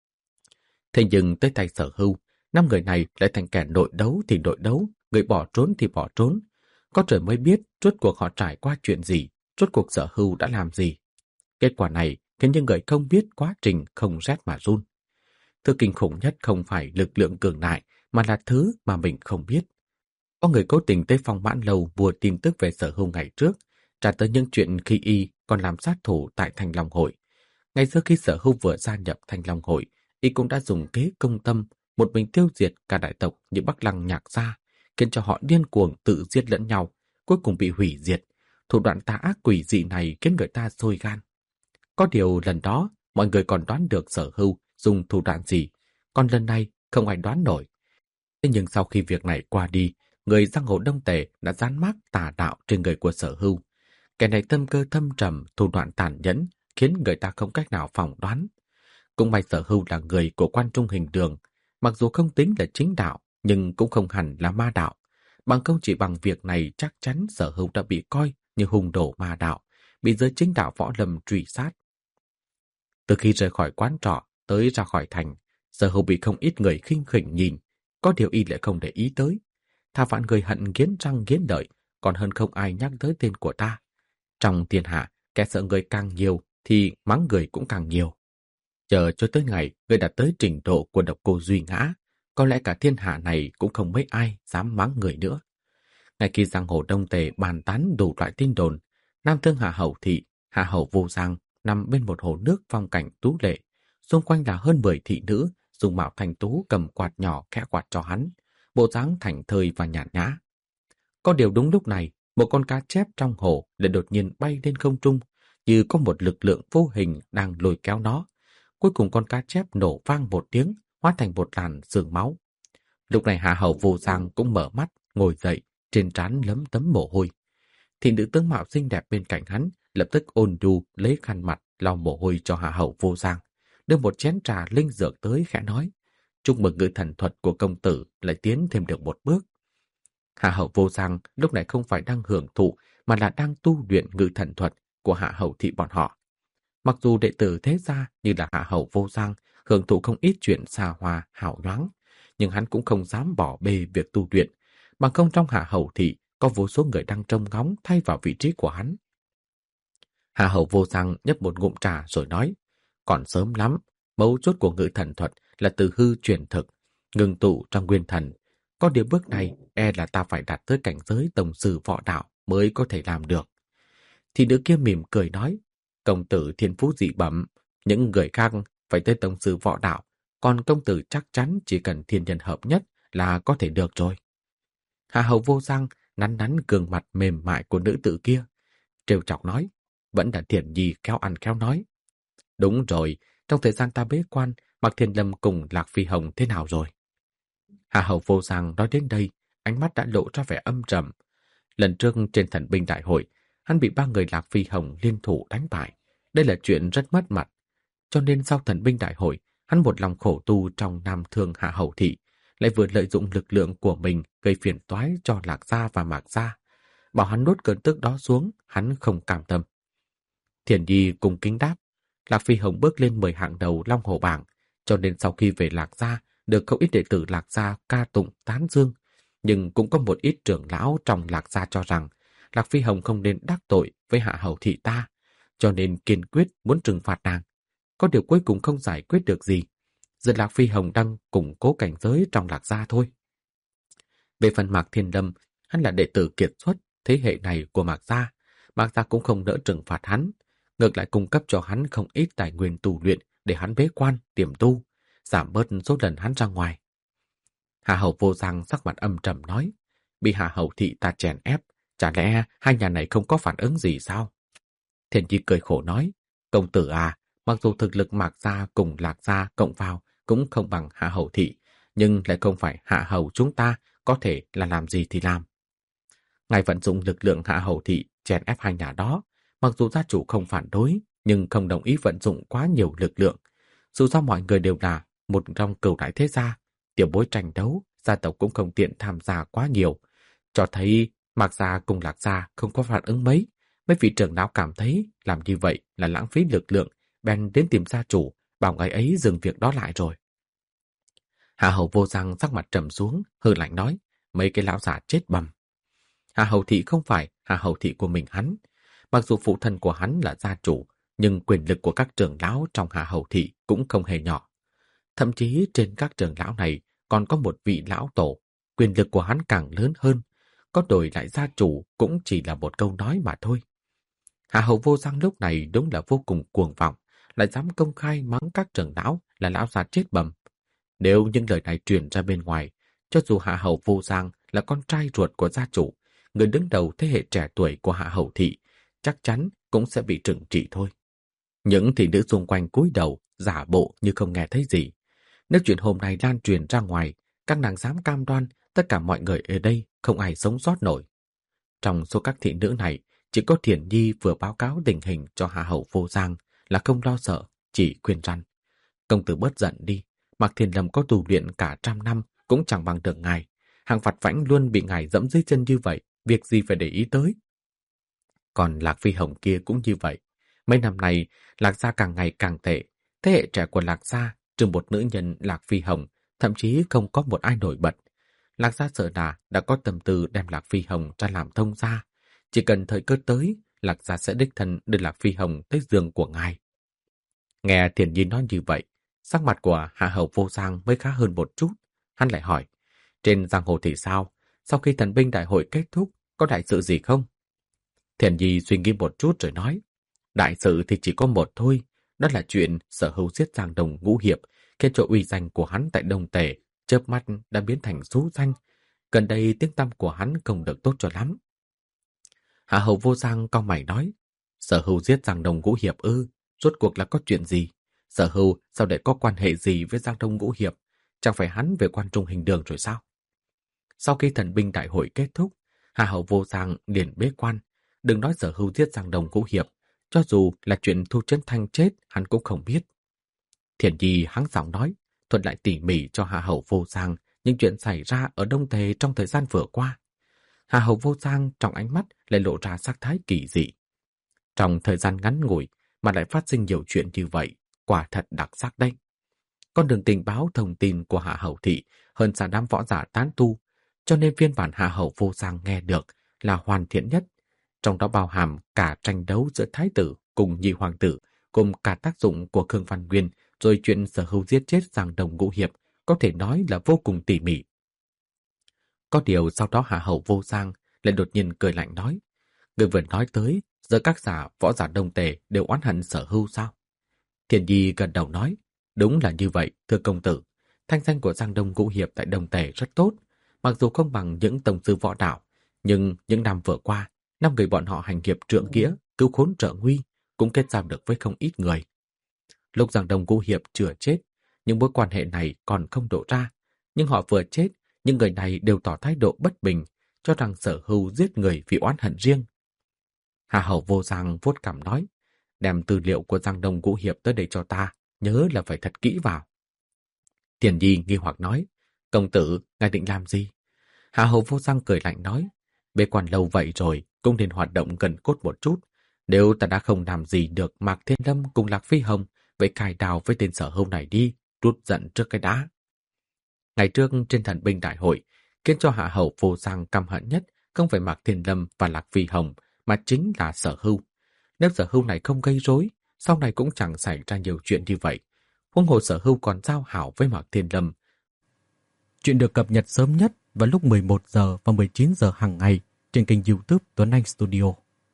Speaker 1: Thế nhưng tới tay Sở Hưu, 5 người này lại thành kẻ nội đấu thì nội đấu, người bỏ trốn thì bỏ trốn. Có trời mới biết rốt cuộc họ trải qua chuyện gì, rốt cuộc Sở Hưu đã làm gì. Kết quả này khiến những người không biết quá trình không rét mà run. Thứ kinh khủng nhất không phải lực lượng cường đại, mà là thứ mà mình không biết. Có người cố tình tới Phong Mãn Lâu vua tin tức về Sở Hưu ngày trước, trả tới những chuyện khi y còn làm sát thủ tại Thanh Long Hội. Ngày xưa khi Sở Hưu vừa gia nhập Thanh Long Hội, y cũng đã dùng kế công tâm, một mình tiêu diệt cả đại tộc như Bắc Lăng Nhạc Gia, khiến cho họ điên cuồng tự giết lẫn nhau, cuối cùng bị hủy diệt. Thủ đoạn tà ác quỷ dị này khiến người ta sôi gan. Có điều lần đó, mọi người còn đoán được Sở Hưu dùng thủ đoạn gì, còn lần này không ai đoán nổi. Thế nhưng sau khi việc này qua đi, người giang hồ Đông Tề đã dán mác tà đạo trên người của Sở Hưu. Kẻ này tâm cơ thâm trầm, thủ đoạn tàn nhẫn, khiến người ta không cách nào phỏng đoán. Cũng may Sở Hưu là người của Quan Trung Hình Đường, mặc dù không tính là chính đạo, nhưng cũng không hẳn là ma đạo. Bằng không chỉ bằng việc này chắc chắn Sở Hưu đã bị coi như hùng đổ ma đạo, bị giới chính đạo võ lâm truy sát. Từ khi rời khỏi quán trọ tới ra khỏi thành, Sở Hưu bị không ít người khinh khỉnh nhìn, có điều y lại không để ý tới. Thà vạn người hận nghiến răng nghiến lợi, còn hơn không ai nhắc tới tên của ta. Trong thiên hạ, kẻ sợ người càng nhiều thì mắng người cũng càng nhiều. Chờ cho tới ngày người đạt tới trình độ của Độc Cô Duy ngã, có lẽ cả thiên hạ này cũng không mấy ai dám mắng người nữa. Ngay khi giang hồ Đông Tề bàn tán đủ loại tin đồn, Nam Thương Hạ Hầu Thị, Hạ Hầu Vô Giang nằm bên một hồ nước phong cảnh tú lệ, xung quanh là hơn 10 thị nữ dùng mạo thành tú cầm quạt nhỏ khẽ quạt cho hắn, bộ dáng thảnh thơi và nhàn nhã. Có điều đúng lúc này, một con cá chép trong hồ lại đột nhiên bay lên không trung, như có một lực lượng vô hình đang lôi kéo nó. Cuối cùng con cá chép nổ vang một tiếng, hóa thành một làn sương máu. Lúc này Hạ Hầu Vô Giang cũng mở mắt, ngồi dậy, trên trán lấm tấm mồ hôi. Thì nữ tướng mạo xinh đẹp bên cạnh hắn lập tức ôn nhu lấy khăn mặt lau mồ hôi cho Hạ Hầu Vô Giang, đưa một chén trà linh dược tới khẽ nói: chúc mừng ngự thần thuật của công tử lại tiến thêm được một bước. Hạ Hầu Vô Giang lúc này không phải đang hưởng thụ, mà là đang tu luyện ngự thần thuật của Hạ Hầu Thị bọn họ. Mặc dù đệ tử thế gia như là Hạ Hầu Vô Giang hưởng thụ không ít chuyện xa hoa hào nhoáng, nhưng hắn cũng không dám bỏ bê việc tu luyện, bằng không trong Hạ Hầu Thị có vô số người đang trông ngóng thay vào vị trí của hắn. Hạ Hầu Vô Giang nhấp một ngụm trà rồi nói: còn sớm lắm, mấu chốt của ngự thần thuật là từ hư chuyển thực, ngừng tụ trong nguyên thần. Có điều bước này e là ta phải đạt tới cảnh giới tổng sư võ đạo mới có thể làm được. Thì nữ kia mỉm cười nói: công tử thiên phú dị bẩm, những người khác phải tới tổng sư võ đạo, còn công tử chắc chắn chỉ cần thiên nhân hợp nhất là có thể được rồi. Hạ Hầu Vô Giang nắn nắn gương mặt mềm mại của nữ tử kia, trêu chọc nói: vẫn là Thiền Nhi khéo ăn khéo nói. Đúng rồi, trong thời gian ta bế quan, Mạc Thiên Lâm cùng Lạc Phi Hồng thế nào rồi? Hạ Hầu Vô Giang nói đến đây, ánh mắt đã lộ ra vẻ âm trầm. Lần trước trên thần binh đại hội, hắn bị 3 người Lạc Phi Hồng liên thủ đánh bại. Đây là chuyện rất mất mặt. Cho nên sau thần binh đại hội, hắn một lòng khổ tu trong Nam Thương Hạ Hầu Thị, lại vừa lợi dụng lực lượng của mình gây phiền toái cho Lạc Gia và Mạc Gia. Bảo hắn nuốt cơn tức đó xuống, hắn không cam tâm. Thiền Nhi cùng kính đáp, Lạc Phi Hồng bước lên 10 hạng đầu Long Hồ bảng, cho nên sau khi về Lạc Gia, được không ít đệ tử Lạc Gia ca tụng tán dương. Nhưng cũng có một ít trưởng lão trong Lạc Gia cho rằng Lạc Phi Hồng không nên đắc tội với Hạ Hầu Thị ta, cho nên kiên quyết muốn trừng phạt nàng. Có điều cuối cùng không giải quyết được gì. Giờ Lạc Phi Hồng đang củng cố cảnh giới trong Lạc Gia thôi. Về phần Mạc Thiên Lâm, hắn là đệ tử kiệt xuất thế hệ này của Mạc Gia. Mạc Gia cũng không đỡ trừng phạt hắn, ngược lại cung cấp cho hắn không ít tài nguyên tu luyện để hắn bế quan, tiềm tu, giảm bớt số lần hắn ra ngoài. Hạ Hầu Vô Giang sắc mặt âm trầm nói, bị Hạ Hầu Thị ta chèn ép, chả lẽ hai nhà này không có phản ứng gì sao? Thiền Nhi cười khổ nói, công tử à, mặc dù thực lực Mạc Gia cùng Lạc Gia cộng vào cũng không bằng Hạ Hầu Thị, nhưng lại không phải Hạ Hầu chúng ta có thể là làm gì thì làm. Ngài vận dụng lực lượng Hạ Hầu Thị chèn ép hai nhà đó, mặc dù gia chủ không phản đối, nhưng không đồng ý vận dụng quá nhiều lực lượng. Dù sao mọi người đều là một trong cửu đại thế gia, tiểu bối tranh đấu, gia tộc cũng không tiện tham gia quá nhiều. Cho thấy Mạc Gia cùng Lạc Gia không có phản ứng mấy. Mấy vị trưởng lão cảm thấy làm như vậy là lãng phí lực lượng, bèn đến tìm gia chủ, bảo ngài ấy dừng việc đó lại rồi. Hạ Hầu Vô Giang sắc mặt trầm xuống, hừ lạnh nói, mấy cái lão già chết bầm. Hạ Hầu Thị không phải Hạ Hầu Thị của mình hắn. Mặc dù phụ thân của hắn là gia chủ, nhưng quyền lực của các trưởng lão trong Hạ Hầu Thị cũng không hề nhỏ. Thậm chí trên các trưởng lão này còn có một vị lão tổ, quyền lực của hắn càng lớn hơn. Có đổi lại gia chủ cũng chỉ là một câu nói mà thôi. Hạ Hầu Vô Giang lúc này đúng là vô cùng cuồng vọng, lại dám công khai mắng các trưởng lão là lão già chết bầm. Nếu những lời này truyền ra bên ngoài, cho dù Hạ Hầu Vô Giang là con trai ruột của gia chủ, người đứng đầu thế hệ trẻ tuổi của Hạ Hầu Thị, chắc chắn cũng sẽ bị trừng trị thôi. Những thị nữ xung quanh cúi đầu, giả bộ như không nghe thấy gì. Nếu chuyện hôm nay lan truyền ra ngoài, các nàng dám cam đoan tất cả mọi người ở đây không ai sống sót nổi. Trong số các thị nữ này, chỉ có Thiển Nhi vừa báo cáo tình hình cho Hạ Hầu Vô Giang là không lo sợ, chỉ khuyên răn. Công tử bớt giận đi, Mạc Thiên Lâm có tu luyện cả 100 năm cũng chẳng bằng được ngài. Hàng Phạt Vãnh luôn bị ngài dẫm dưới chân như vậy, việc gì phải để ý tới. Còn Lạc Phi Hồng kia cũng như vậy. Mấy năm này, Lạc Gia càng ngày càng tệ. Thế hệ trẻ của Lạc Gia, trừ một nữ nhân Lạc Phi Hồng, thậm chí không có một ai nổi bật. Lạc Gia sợ là đã có tâm tư đem Lạc Phi Hồng ra làm thông gia. Chỉ cần thời cơ tới, Lạc Gia sẽ đích thân đưa Lạc Phi Hồng tới giường của ngài. Nghe Thiền Nhi nói như vậy, sắc mặt của Hạ Hầu Vô Giang mới khá hơn một chút. Hắn lại hỏi, trên giang hồ thì sao? Sau khi thần binh đại hội kết thúc, có đại sự gì không? Thiền Nhi suy nghĩ một chút rồi nói, đại sự thì chỉ có một thôi, đó là chuyện Sở Hữu giết Giang Đồng Ngũ Hiệp, khiến cho uy danh của hắn tại Đông Tề chớp mắt đã biến thành xú danh. Gần đây tiếng tăm của hắn không được tốt cho lắm. Hạ Hầu Vô Giang cau mày nói, Sở Hữu giết Giang Đồng Ngũ Hiệp ư? Rốt cuộc là có chuyện gì? Sở Hữu sao để có quan hệ gì với Giang Đông Ngũ Hiệp? Chẳng phải hắn về Quan Trung Hình Đường rồi sao? Sau khi thần binh đại hội kết thúc, Hạ Hầu Vô Giang liền bế quan. Đừng nói Sở Hữu giết Giang Đồng Ngũ Hiệp, cho dù là chuyện Thu Trấn Thanh chết, hắn cũng không biết. Thiền Nhi hắng giọng nói, thuật lại tỉ mỉ cho Hạ Hầu Vô Giang những chuyện xảy ra ở Đông Tề trong thời gian vừa qua. Hạ Hầu Vô Giang trong ánh mắt lại lộ ra sắc thái kỳ dị. Trong thời gian ngắn ngủi mà lại phát sinh nhiều chuyện như vậy, quả thật đặc sắc đấy. Con đường tình báo thông tin của Hạ Hầu Thị hơn xa đám võ giả tán tu, cho nên phiên bản Hạ Hầu Vô Giang nghe được là hoàn thiện nhất. Trong đó bao hàm cả tranh đấu giữa thái tử cùng nhị hoàng tử, cùng cả tác dụng của Khương Văn Nguyên, rồi chuyện Sở Hữu giết chết Giang Đồng Ngũ Hiệp, có thể nói là vô cùng tỉ mỉ. Có điều sau đó Hạ Hầu Vô Giang lại đột nhiên cười lạnh nói, người vừa nói tới, giờ các võ giả Đông Tề đều oán hận Sở Hữu sao? Thiền Nhi gần đầu nói, đúng là như vậy, thưa công tử. Thanh danh của Giang Đông Ngũ Hiệp tại Đông Tề rất tốt, mặc dù không bằng những tổng sư võ đạo, nhưng những năm vừa qua, 5 người bọn họ hành hiệp trượng nghĩa, cứu khốn trợ nguy, cũng kết giao được với không ít người. Lúc Giang Đông Ngũ Hiệp chưa chết, những mối quan hệ này còn không đổ ra, nhưng họ vừa chết, Những người này đều tỏ thái độ bất bình, cho rằng Sở Hưu giết người vì oán hận riêng. Hà Hầu Vô Giang vuốt cằm nói, đem tư liệu của Giang Đông Ngũ Hiệp tới đây cho ta, nhớ là phải thật kỹ vào. Tiền Nhi nghi hoặc nói, công tử, ngài định làm gì? Hà Hầu Vô Giang cười lạnh nói, bế quan lâu vậy rồi, cũng nên hoạt động gần cốt một chút. Nếu ta đã không làm gì được Mạc Thiên Lâm cùng Lạc Phi Hồng, vậy cài đào với tên Sở Hưu này đi, rút giận trước cái đã. Ngày trước trên thần binh đại hội, khiến cho Hạ Hầu Vô Giang căm hận nhất không phải Mạc Thiên Lâm và Lạc Phi Hồng, mà chính là Sở Hưu. Nếu Sở Hưu này không gây rối, sau này cũng chẳng xảy ra nhiều chuyện như vậy. Huống hồ Sở Hưu còn giao hảo với Mạc Thiên Lâm. Chuyện được cập nhật sớm nhất vào lúc 11 giờ và 19 giờ hàng ngày trên kênh YouTube Tuấn Anh Studio.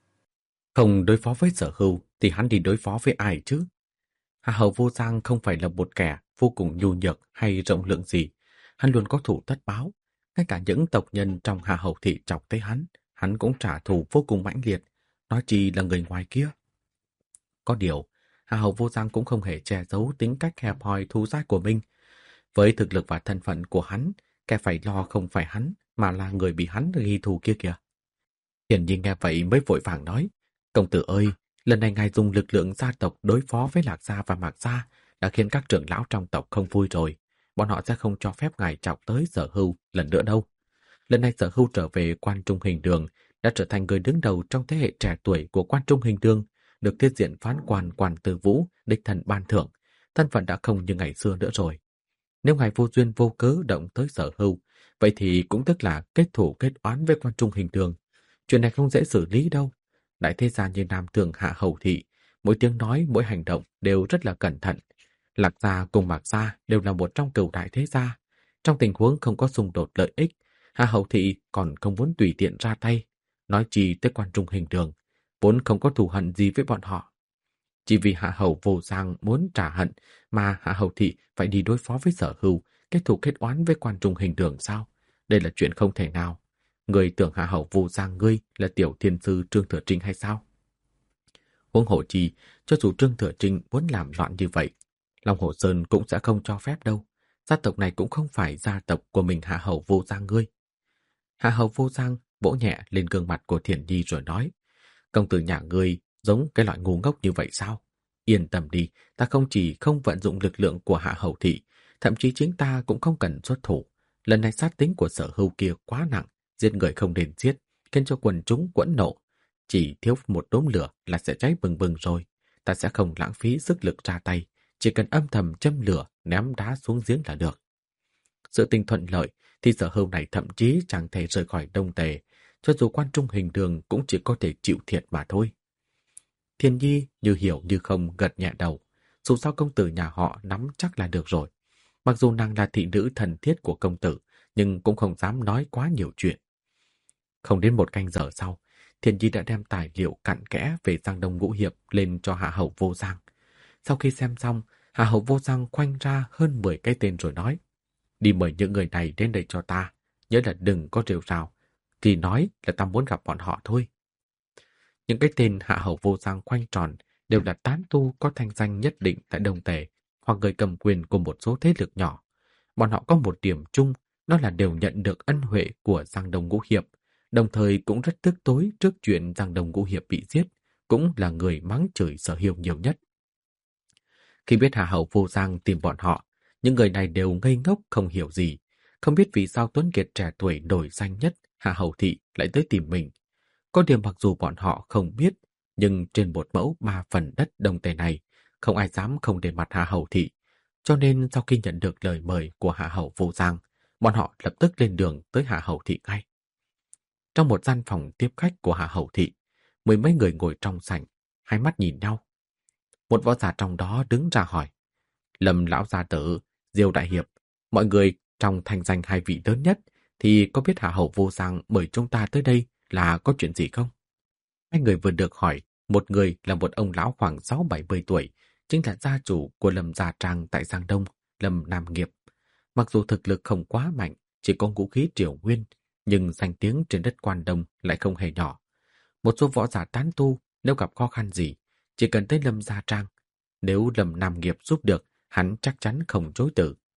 Speaker 1: Không đối phó với Sở Hưu thì hắn đi đối phó với ai chứ? Hạ Hầu Vô Giang không phải là một kẻ vô cùng nhu nhược hay rộng lượng gì. Hắn luôn có thủ tất báo. Ngay cả những tộc nhân trong Hạ Hầu thị chọc tới hắn cũng trả thù vô cùng mãnh liệt. Nói chi là người ngoài kia. Có điều, Hạ Hầu Vô Giang cũng không hề che giấu tính cách hẹp hòi thù dai của mình. Với thực lực và thân phận của hắn, kẻ phải lo không phải hắn, mà là người bị hắn ghi thù kia kìa. Hiển nhiên nghe vậy mới vội vàng nói, công tử ơi, lần này ngài dùng lực lượng gia tộc đối phó với Lạc Gia và Mạc Gia đã khiến các trưởng lão trong tộc không vui rồi. Bọn họ sẽ không cho phép ngài chọc tới Sở Hưu lần nữa đâu. Lần này Sở Hưu trở về Quan Trung Hình Đường đã trở thành người đứng đầu trong thế hệ trẻ tuổi của Quan Trung Hình Đường, được tiết diện phán quan Quan Tư Vũ đích thân ban thưởng, thân phận đã không như ngày xưa nữa rồi. Nếu ngài vô duyên vô cớ động tới Sở Hưu, vậy thì cũng tức là kết thủ kết oán với Quan Trung Hình Đường. Chuyện này không dễ xử lý đâu. Đại thế gia như Nam Tường Hạ Hầu thị, mỗi tiếng nói, mỗi hành động đều rất là cẩn thận. Lạc Gia cùng Mạc Gia đều là một trong cửu đại thế gia. Trong tình huống không có xung đột lợi ích, Hạ Hầu thị còn không muốn tùy tiện ra tay. Nói chi tới Quan Trung Hình Đường, vốn không có thù hận gì với bọn họ. Chỉ vì Hạ Hầu Vô Giang muốn trả hận mà Hạ Hầu thị phải đi đối phó với Sở Hưu, kết thù kết oán với Quan Trung Hình Đường sao? Đây là chuyện không thể nào. Người tưởng Hạ Hầu Vô Giang ngươi là tiểu thiên sư Trương Thừa Trinh hay sao? Huống hồ chi, cho dù Trương Thừa Trinh muốn làm loạn như vậy, Long Hồ Sơn cũng sẽ không cho phép đâu. Gia tộc này cũng không phải gia tộc của mình Hạ Hầu Vô Giang ngươi. Hạ Hầu Vô Giang vỗ nhẹ lên gương mặt của Thiển Nhi rồi nói, công tử nhà ngươi giống cái loại ngu ngốc như vậy sao? Yên tâm đi, ta không chỉ không vận dụng lực lượng của Hạ Hầu thị, thậm chí chính ta cũng không cần xuất thủ. Lần này sát tính của Sở Hưu kia quá nặng, giết người không nên giết, khiến cho quần chúng quẫn nộ. Chỉ thiếu một đốm lửa là sẽ cháy bừng bừng rồi. Ta sẽ không lãng phí sức lực ra tay, chỉ cần âm thầm châm lửa, ném đá xuống giếng là được. Sự tình thuận lợi thì Sở Hưu này thậm chí chẳng thể rời khỏi Đông Tề, cho dù Quan Trung Hình Đường cũng chỉ có thể chịu thiệt mà thôi. Thiên Nhi như hiểu như không gật nhẹ đầu, dù sao công tử nhà họ nắm chắc là được rồi. Mặc dù nàng là thị nữ thần thiết của công tử, nhưng cũng không dám nói quá nhiều chuyện. Không đến một canh giờ sau, Thiên Nhi đã đem tài liệu cặn kẽ về Giang Đông Ngũ Hiệp lên cho Hạ Hầu Vô Giang. Sau khi xem xong, Hạ Hầu Vô Giang khoanh ra hơn 10 cái tên rồi nói, đi mời những người này đến đây cho ta, nhớ là đừng có rêu rao, chỉ nói là ta muốn gặp bọn họ thôi. Những cái tên Hạ Hầu Vô Giang khoanh tròn đều là tán tu có thanh danh nhất định tại Đông Tề, hoặc người cầm quyền của một số thế lực nhỏ. Bọn họ có một điểm chung, đó là đều nhận được ân huệ của Giang Đông Ngũ Hiệp, đồng thời cũng rất tức tối trước chuyện Giang Đông Ngũ Hiệp bị giết, cũng là người mắng chửi Sở Hưu nhiều nhất. Khi biết Hạ Hầu Vô Giang tìm bọn họ, những người này đều ngây ngốc không hiểu gì, không biết vì sao Tuấn Kiệt trẻ tuổi nổi danh nhất Hạ Hầu Thị lại tới tìm mình. Có điều mặc dù bọn họ không biết, nhưng trên một mẫu 3 phần đất Đông Tề này, không ai dám không để mặt Hạ Hầu Thị. Cho nên sau khi nhận được lời mời của Hạ Hầu Vô Giang, bọn họ lập tức lên đường tới Hạ Hầu Thị ngay. Trong một gian phòng tiếp khách của Hạ Hầu Thị, mười mấy người ngồi trong sảnh, hai mắt nhìn nhau. Một võ giả trong đó đứng ra hỏi, Lâm lão gia tử, Diêu đại hiệp, mọi người trong thành danh hai vị lớn nhất thì có biết Hạ Hầu Vô Giang mời chúng ta tới đây là có chuyện gì không? Hai người vừa được hỏi, một người là một ông lão khoảng 6-70 tuổi, chính là gia chủ của Lâm Gia Trang tại Giang Đông, Lâm Nam Nghiệp. Mặc dù thực lực không quá mạnh, chỉ có ngũ khí triều nguyên, nhưng danh tiếng trên đất Quan Đông lại không hề nhỏ. Một số võ giả tán tu, nếu gặp khó khăn gì, chỉ cần tới Lâm Gia Trang. Nếu Lâm Nam Nghiệp giúp được, hắn chắc chắn không chối từ.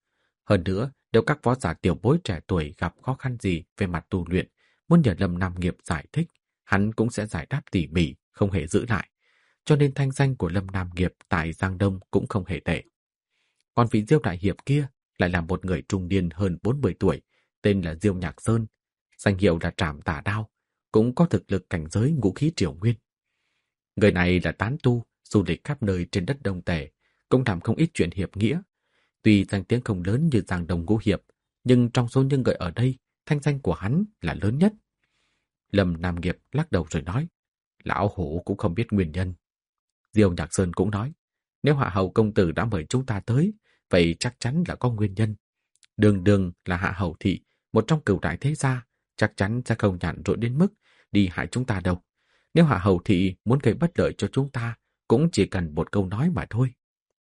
Speaker 1: Hơn nữa, nếu các võ giả tiểu bối trẻ tuổi gặp khó khăn gì về mặt tu luyện, muốn nhờ Lâm Nam Nghiệp giải thích, hắn cũng sẽ giải đáp tỉ mỉ, không hề giữ lại. Cho nên thanh danh của Lâm Nam Nghiệp tại Giang Đông cũng không hề tệ. Còn vị Diêu đại hiệp kia lại là một người trung niên hơn 40 tuổi, tên là Diêu Nhạc Sơn, danh hiệu là Trảm Tà Đao, cũng có thực lực cảnh giới ngũ khí triều nguyên. Người này là tán tu, du lịch khắp nơi trên đất Đông Tề, cũng làm không ít chuyện hiệp nghĩa. Tuy danh tiếng không lớn như Giang Đông Ngũ Hiệp, nhưng trong số những người ở đây, thanh danh của hắn là lớn nhất. Lâm Nam Nghiệp lắc đầu rồi nói, lão hủ cũng không biết nguyên nhân. Diêu Nhạc Sơn cũng nói, nếu Hạ Hầu công tử đã mời chúng ta tới, vậy chắc chắn là có nguyên nhân. Đường đường là Hạ Hầu thị, một trong cửu đại thế gia, chắc chắn sẽ không nhàn rỗi đến mức đi hại chúng ta đâu. Nếu Hạ Hầu thị muốn gây bất lợi cho chúng ta, cũng chỉ cần một câu nói mà thôi.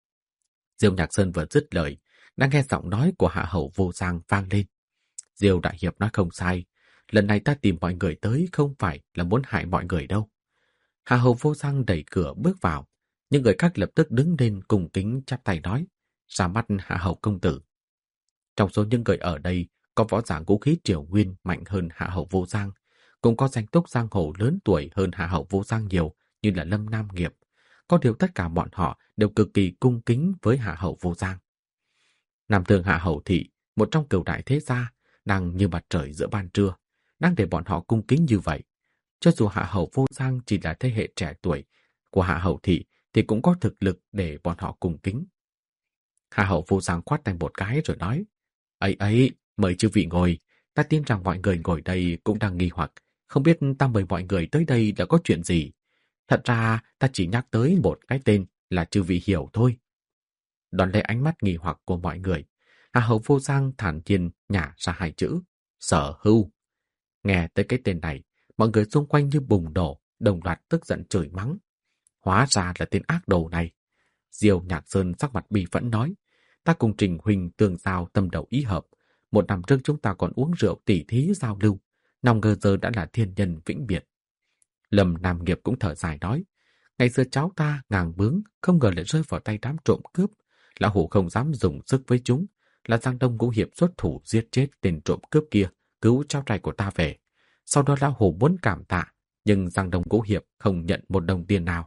Speaker 1: Diêu Nhạc Sơn vừa dứt lời, đang nghe giọng nói của Hạ Hầu Vô Giang vang lên. Diêu đại hiệp nói không sai, lần này ta tìm mọi người tới không phải là muốn hại mọi người đâu. Hạ Hầu Vô Giang đẩy cửa bước vào, những người khác lập tức đứng lên cùng kính chắp tay nói, ra mắt Hạ Hầu công tử. Trong số những người ở đây, có võ giả ngũ khí triều nguyên mạnh hơn Hạ Hầu Vô Giang, cũng có danh túc giang hồ lớn tuổi hơn Hạ Hầu Vô Giang nhiều như là Lâm Nam Nghiệp. Có điều tất cả bọn họ đều cực kỳ cung kính với Hạ Hầu Vô Giang. Nam Thương Hạ Hầu thị, một trong cửu đại thế gia, đang như mặt trời giữa ban trưa, đang để bọn họ cung kính như vậy. Cho dù Hạ Hầu Vô Giang chỉ là thế hệ trẻ tuổi của Hạ Hầu thị thì cũng có thực lực để bọn họ cung kính. Hạ Hầu Vô Giang khoát tay một cái rồi nói, ấy ấy, mời chư vị ngồi, ta tin rằng mọi người ngồi đây cũng đang nghi hoặc, không biết ta mời mọi người tới đây là có chuyện gì. Thật ra ta chỉ nhắc tới một cái tên là chư vị hiểu thôi. Đón lấy ánh mắt nghi hoặc của mọi người, Hạ Hầu Vô Giang thản nhiên nhả ra hai chữ, Sở Hưu. Nghe tới cái tên này, mọi người xung quanh như bùng nổ, đồng loạt tức giận chửi mắng. Hóa ra là tên ác đồ này. Diêu Nhạc Sơn sắc mặt bi phẫn nói, ta cùng Trình huynh tương giao tâm đầu ý hợp. Một năm trước chúng ta còn uống rượu tỉ thí giao lưu, nào ngờ giờ đã là thiên nhân vĩnh biệt. Lâm Nam Nghiệp cũng thở dài nói, ngày xưa cháu ta ngàng bướng, không ngờ lại rơi vào tay đám trộm cướp. Lão hủ không dám dùng sức với chúng, là Giang Đông Ngũ Hiệp xuất thủ giết chết tên trộm cướp kia, cứu cháu trai của ta về. Sau đó lão hủ muốn cảm tạ, nhưng Giang Đông Ngũ Hiệp không nhận một đồng tiền nào.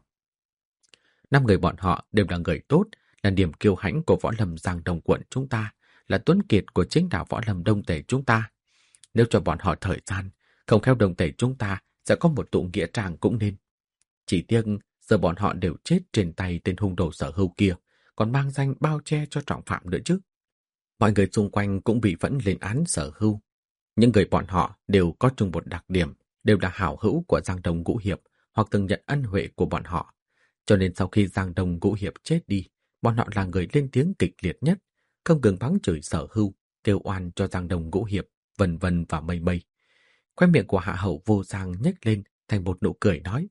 Speaker 1: 5 người bọn họ đều là người tốt, là niềm kiêu hãnh của võ lâm Giang Đông quận chúng ta, là tuấn kiệt của chính đạo võ lâm Đông Tề chúng ta. Nếu cho bọn họ thời gian, không khéo Đông Tề chúng ta sẽ có một tụ nghĩa trang cũng nên. Chỉ tiếc giờ bọn họ đều chết trên tay tên hung đồ Sở Hưu kia, còn mang danh bao che cho trọng phạm nữa chứ. Mọi người xung quanh cũng bị vẫn lên án Sở Hưu. Những người bọn họ đều có chung một đặc điểm, đều là hảo hữu của Giang Đông Ngũ Hiệp hoặc từng nhận ân huệ của bọn họ. Cho nên sau khi Giang Đông Ngũ Hiệp chết đi, bọn họ là người lên tiếng kịch liệt nhất, không ngừng mắng chửi Sở Hưu, kêu oan cho Giang Đông Ngũ Hiệp, vân vân và mây mây. Khóe miệng của Hạ Hầu Vô Giang nhếch lên thành một nụ cười nói,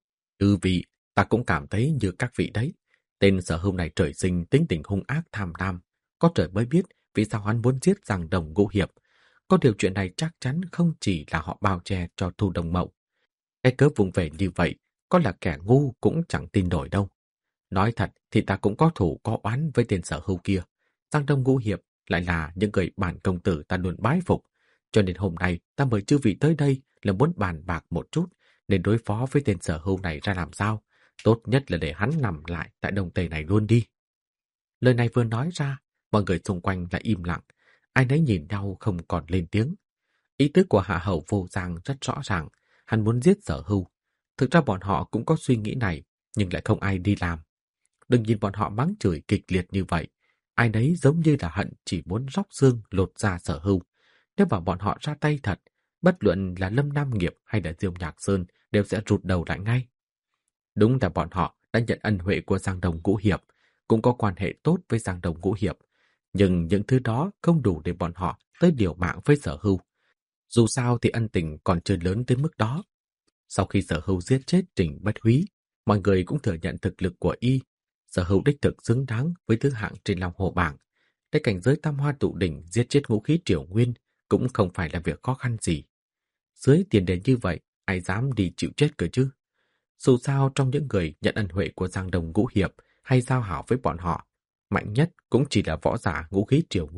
Speaker 1: vị, ta cũng cảm thấy như các vị đấy. Tên Sở Hưu này trời sinh tính tình hung ác tham lam, có trời mới biết vì sao hắn muốn giết Giang Đông Ngũ Hiệp. Có điều chuyện này chắc chắn không chỉ là họ bao che cho Thu Đồng Mậu. Cái cớ vùng về như vậy, có là kẻ ngu cũng chẳng tin nổi đâu. Nói thật thì ta cũng có thủ có oán với tên Sở Hưu kia. Giang Đông Ngũ Hiệp lại là những người bản công tử ta luôn bái phục. Cho nên hôm nay ta mời chư vị tới đây là muốn bàn bạc một chút nên đối phó với tên Sở Hưu này ra làm sao. Tốt nhất là để hắn nằm lại tại Đông Tề này luôn đi. Lời này vừa nói ra, mọi người xung quanh lại im lặng. Ai nấy nhìn nhau không còn lên tiếng. Ý tứ của Hạ Hầu Vô Giang rất rõ ràng. Hắn muốn giết Sở Hưu. Thực ra bọn họ cũng có suy nghĩ này, nhưng lại không ai đi làm. Đừng nhìn bọn họ mắng chửi kịch liệt như vậy. Ai nấy giống như là hận chỉ muốn róc xương lột da Sở Hưu. Nếu bảo bọn họ ra tay thật, bất luận là Lâm Nam Nghiệp hay là Diêu Nhạc Sơn đều sẽ rụt đầu lại ngay. Đúng là bọn họ đã nhận ân huệ của Giang Đông Ngũ Hiệp, cũng có quan hệ tốt với Giang Đông Ngũ Hiệp. Nhưng những thứ đó không đủ để bọn họ tới liều mạng với Sở Hưu. Dù sao thì ân tình còn chưa lớn tới mức đó. Sau khi Sở Hưu giết chết Trình Bất Húy, mọi người cũng thừa nhận thực lực của y. Sở Hưu đích thực xứng đáng với thứ hạng trên Long Hồ bảng. Cái cảnh giới tam hoa tụ đỉnh giết chết ngũ khí triều nguyên cũng không phải là việc khó khăn gì. Dưới tiền đề như vậy, ai dám đi chịu chết cơ chứ? Dù sao trong những người nhận ân huệ của Giang Đông Ngũ Hiệp hay giao hảo với bọn họ, mạnh nhất cũng chỉ là võ giả ngũ khí triều nguyên,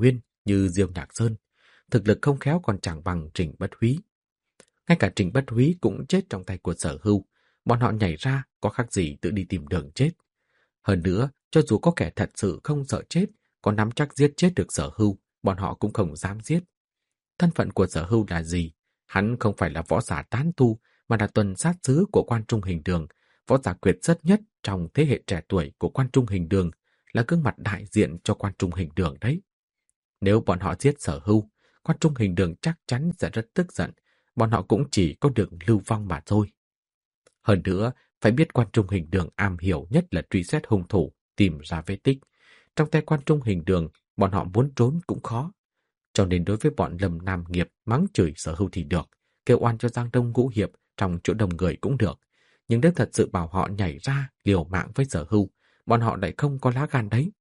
Speaker 1: như Diêu Nhạc Sơn, thực lực không khéo còn chẳng bằng Trình Bất Húy. Ngay cả Trình Bất Húy cũng chết trong tay của Sở Hưu, bọn họ nhảy ra có khác gì tự đi tìm đường chết. Hơn nữa, cho dù có kẻ thật sự không sợ chết, có nắm chắc giết chết được Sở Hưu, bọn họ cũng không dám giết. Thân phận của Sở Hưu là gì? Hắn không phải là võ giả tán tu, mà là tuần sát sứ của Quan Trung Hình Đường, võ giả quyệt xuất nhất trong thế hệ trẻ tuổi của Quan Trung Hình Đường, là gương mặt đại diện cho Quan Trung Hình Đường đấy. Nếu bọn họ giết Sở Hưu, Quan Trung Hình Đường chắc chắn sẽ rất tức giận, bọn họ cũng chỉ có được lưu vong mà thôi. Hơn nữa, phải biết Quan Trung Hình Đường am hiểu nhất là truy xét hung thủ, tìm ra vết tích. Trong tay Quan Trung Hình Đường, bọn họ muốn trốn cũng khó. Cho nên đối với bọn Lâm Nam Nghiệp mắng chửi Sở Hưu thì được, kêu oan cho Giang Đông Ngũ Hiệp trong chỗ đông người cũng được. Nhưng nếu thật sự bảo họ nhảy ra liều mạng với Sở Hưu, bọn họ lại không có lá gan đấy.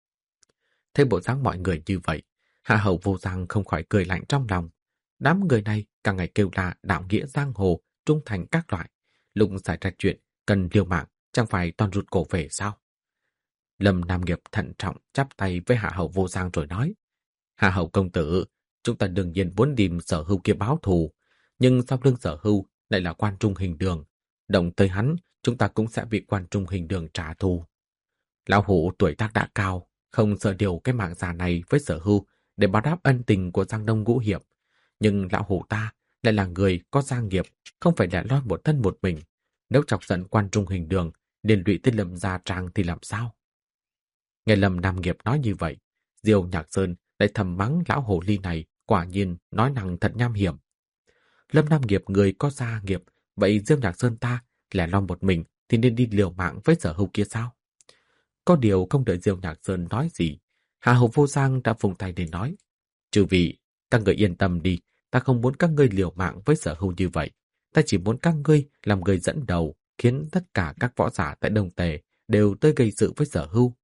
Speaker 1: Thấy bộ dáng mọi người như vậy, Hạ Hầu Vô Giang không khỏi cười lạnh trong lòng. Đám người này càng ngày kêu là đạo nghĩa giang hồ, trung thành các loại. Lúc xảy ra chuyện, cần liều mạng, chẳng phải toàn rụt cổ về sao? Lâm Nam Nghiệp thận trọng chắp tay với Hạ Hầu Vô Giang rồi nói: Hạ Hầu công tử, chúng ta đương nhiên muốn tìm Sở Hưu kia báo thù, nhưng sau lưng Sở Hưu lại là Quan Trung Hình Đường. Động tới hắn, chúng ta cũng sẽ bị Quan Trung Hình Đường trả thù. Lão hủ tuổi tác đã cao, không sợ điều cái mạng già này với Sở Hưu để báo đáp ân tình của Giang Đông Ngũ Hiệp. Nhưng lão hủ ta lại là người có gia nghiệp, không phải lẻ loi một thân một mình. Nếu chọc giận Quan Trung Hình Đường, liên lụy tới Lâm Gia Trang thì làm sao? Nghe Lâm Nam Nghiệp nói như vậy, Diêu Nhạc Sơn lại thầm mắng lão hồ ly này, quả nhiên nói năng thật nham hiểm. Lâm Nam Nghiệp người có gia nghiệp, vậy Diêu Nhạc Sơn ta lẻ loi một mình thì nên đi liều mạng với Sở Hưu kia sao? Có điều không đợi Diêu Nhạc Sơn nói gì, Hạ Hầu Vô Giang đã vùng tay để nói: Chư vị, các người yên tâm đi, ta không muốn các ngươi liều mạng với Sở Hưu như vậy. Ta chỉ muốn các ngươi làm người dẫn đầu, khiến tất cả các võ giả tại Đông Tề đều tới gây sự với Sở Hưu.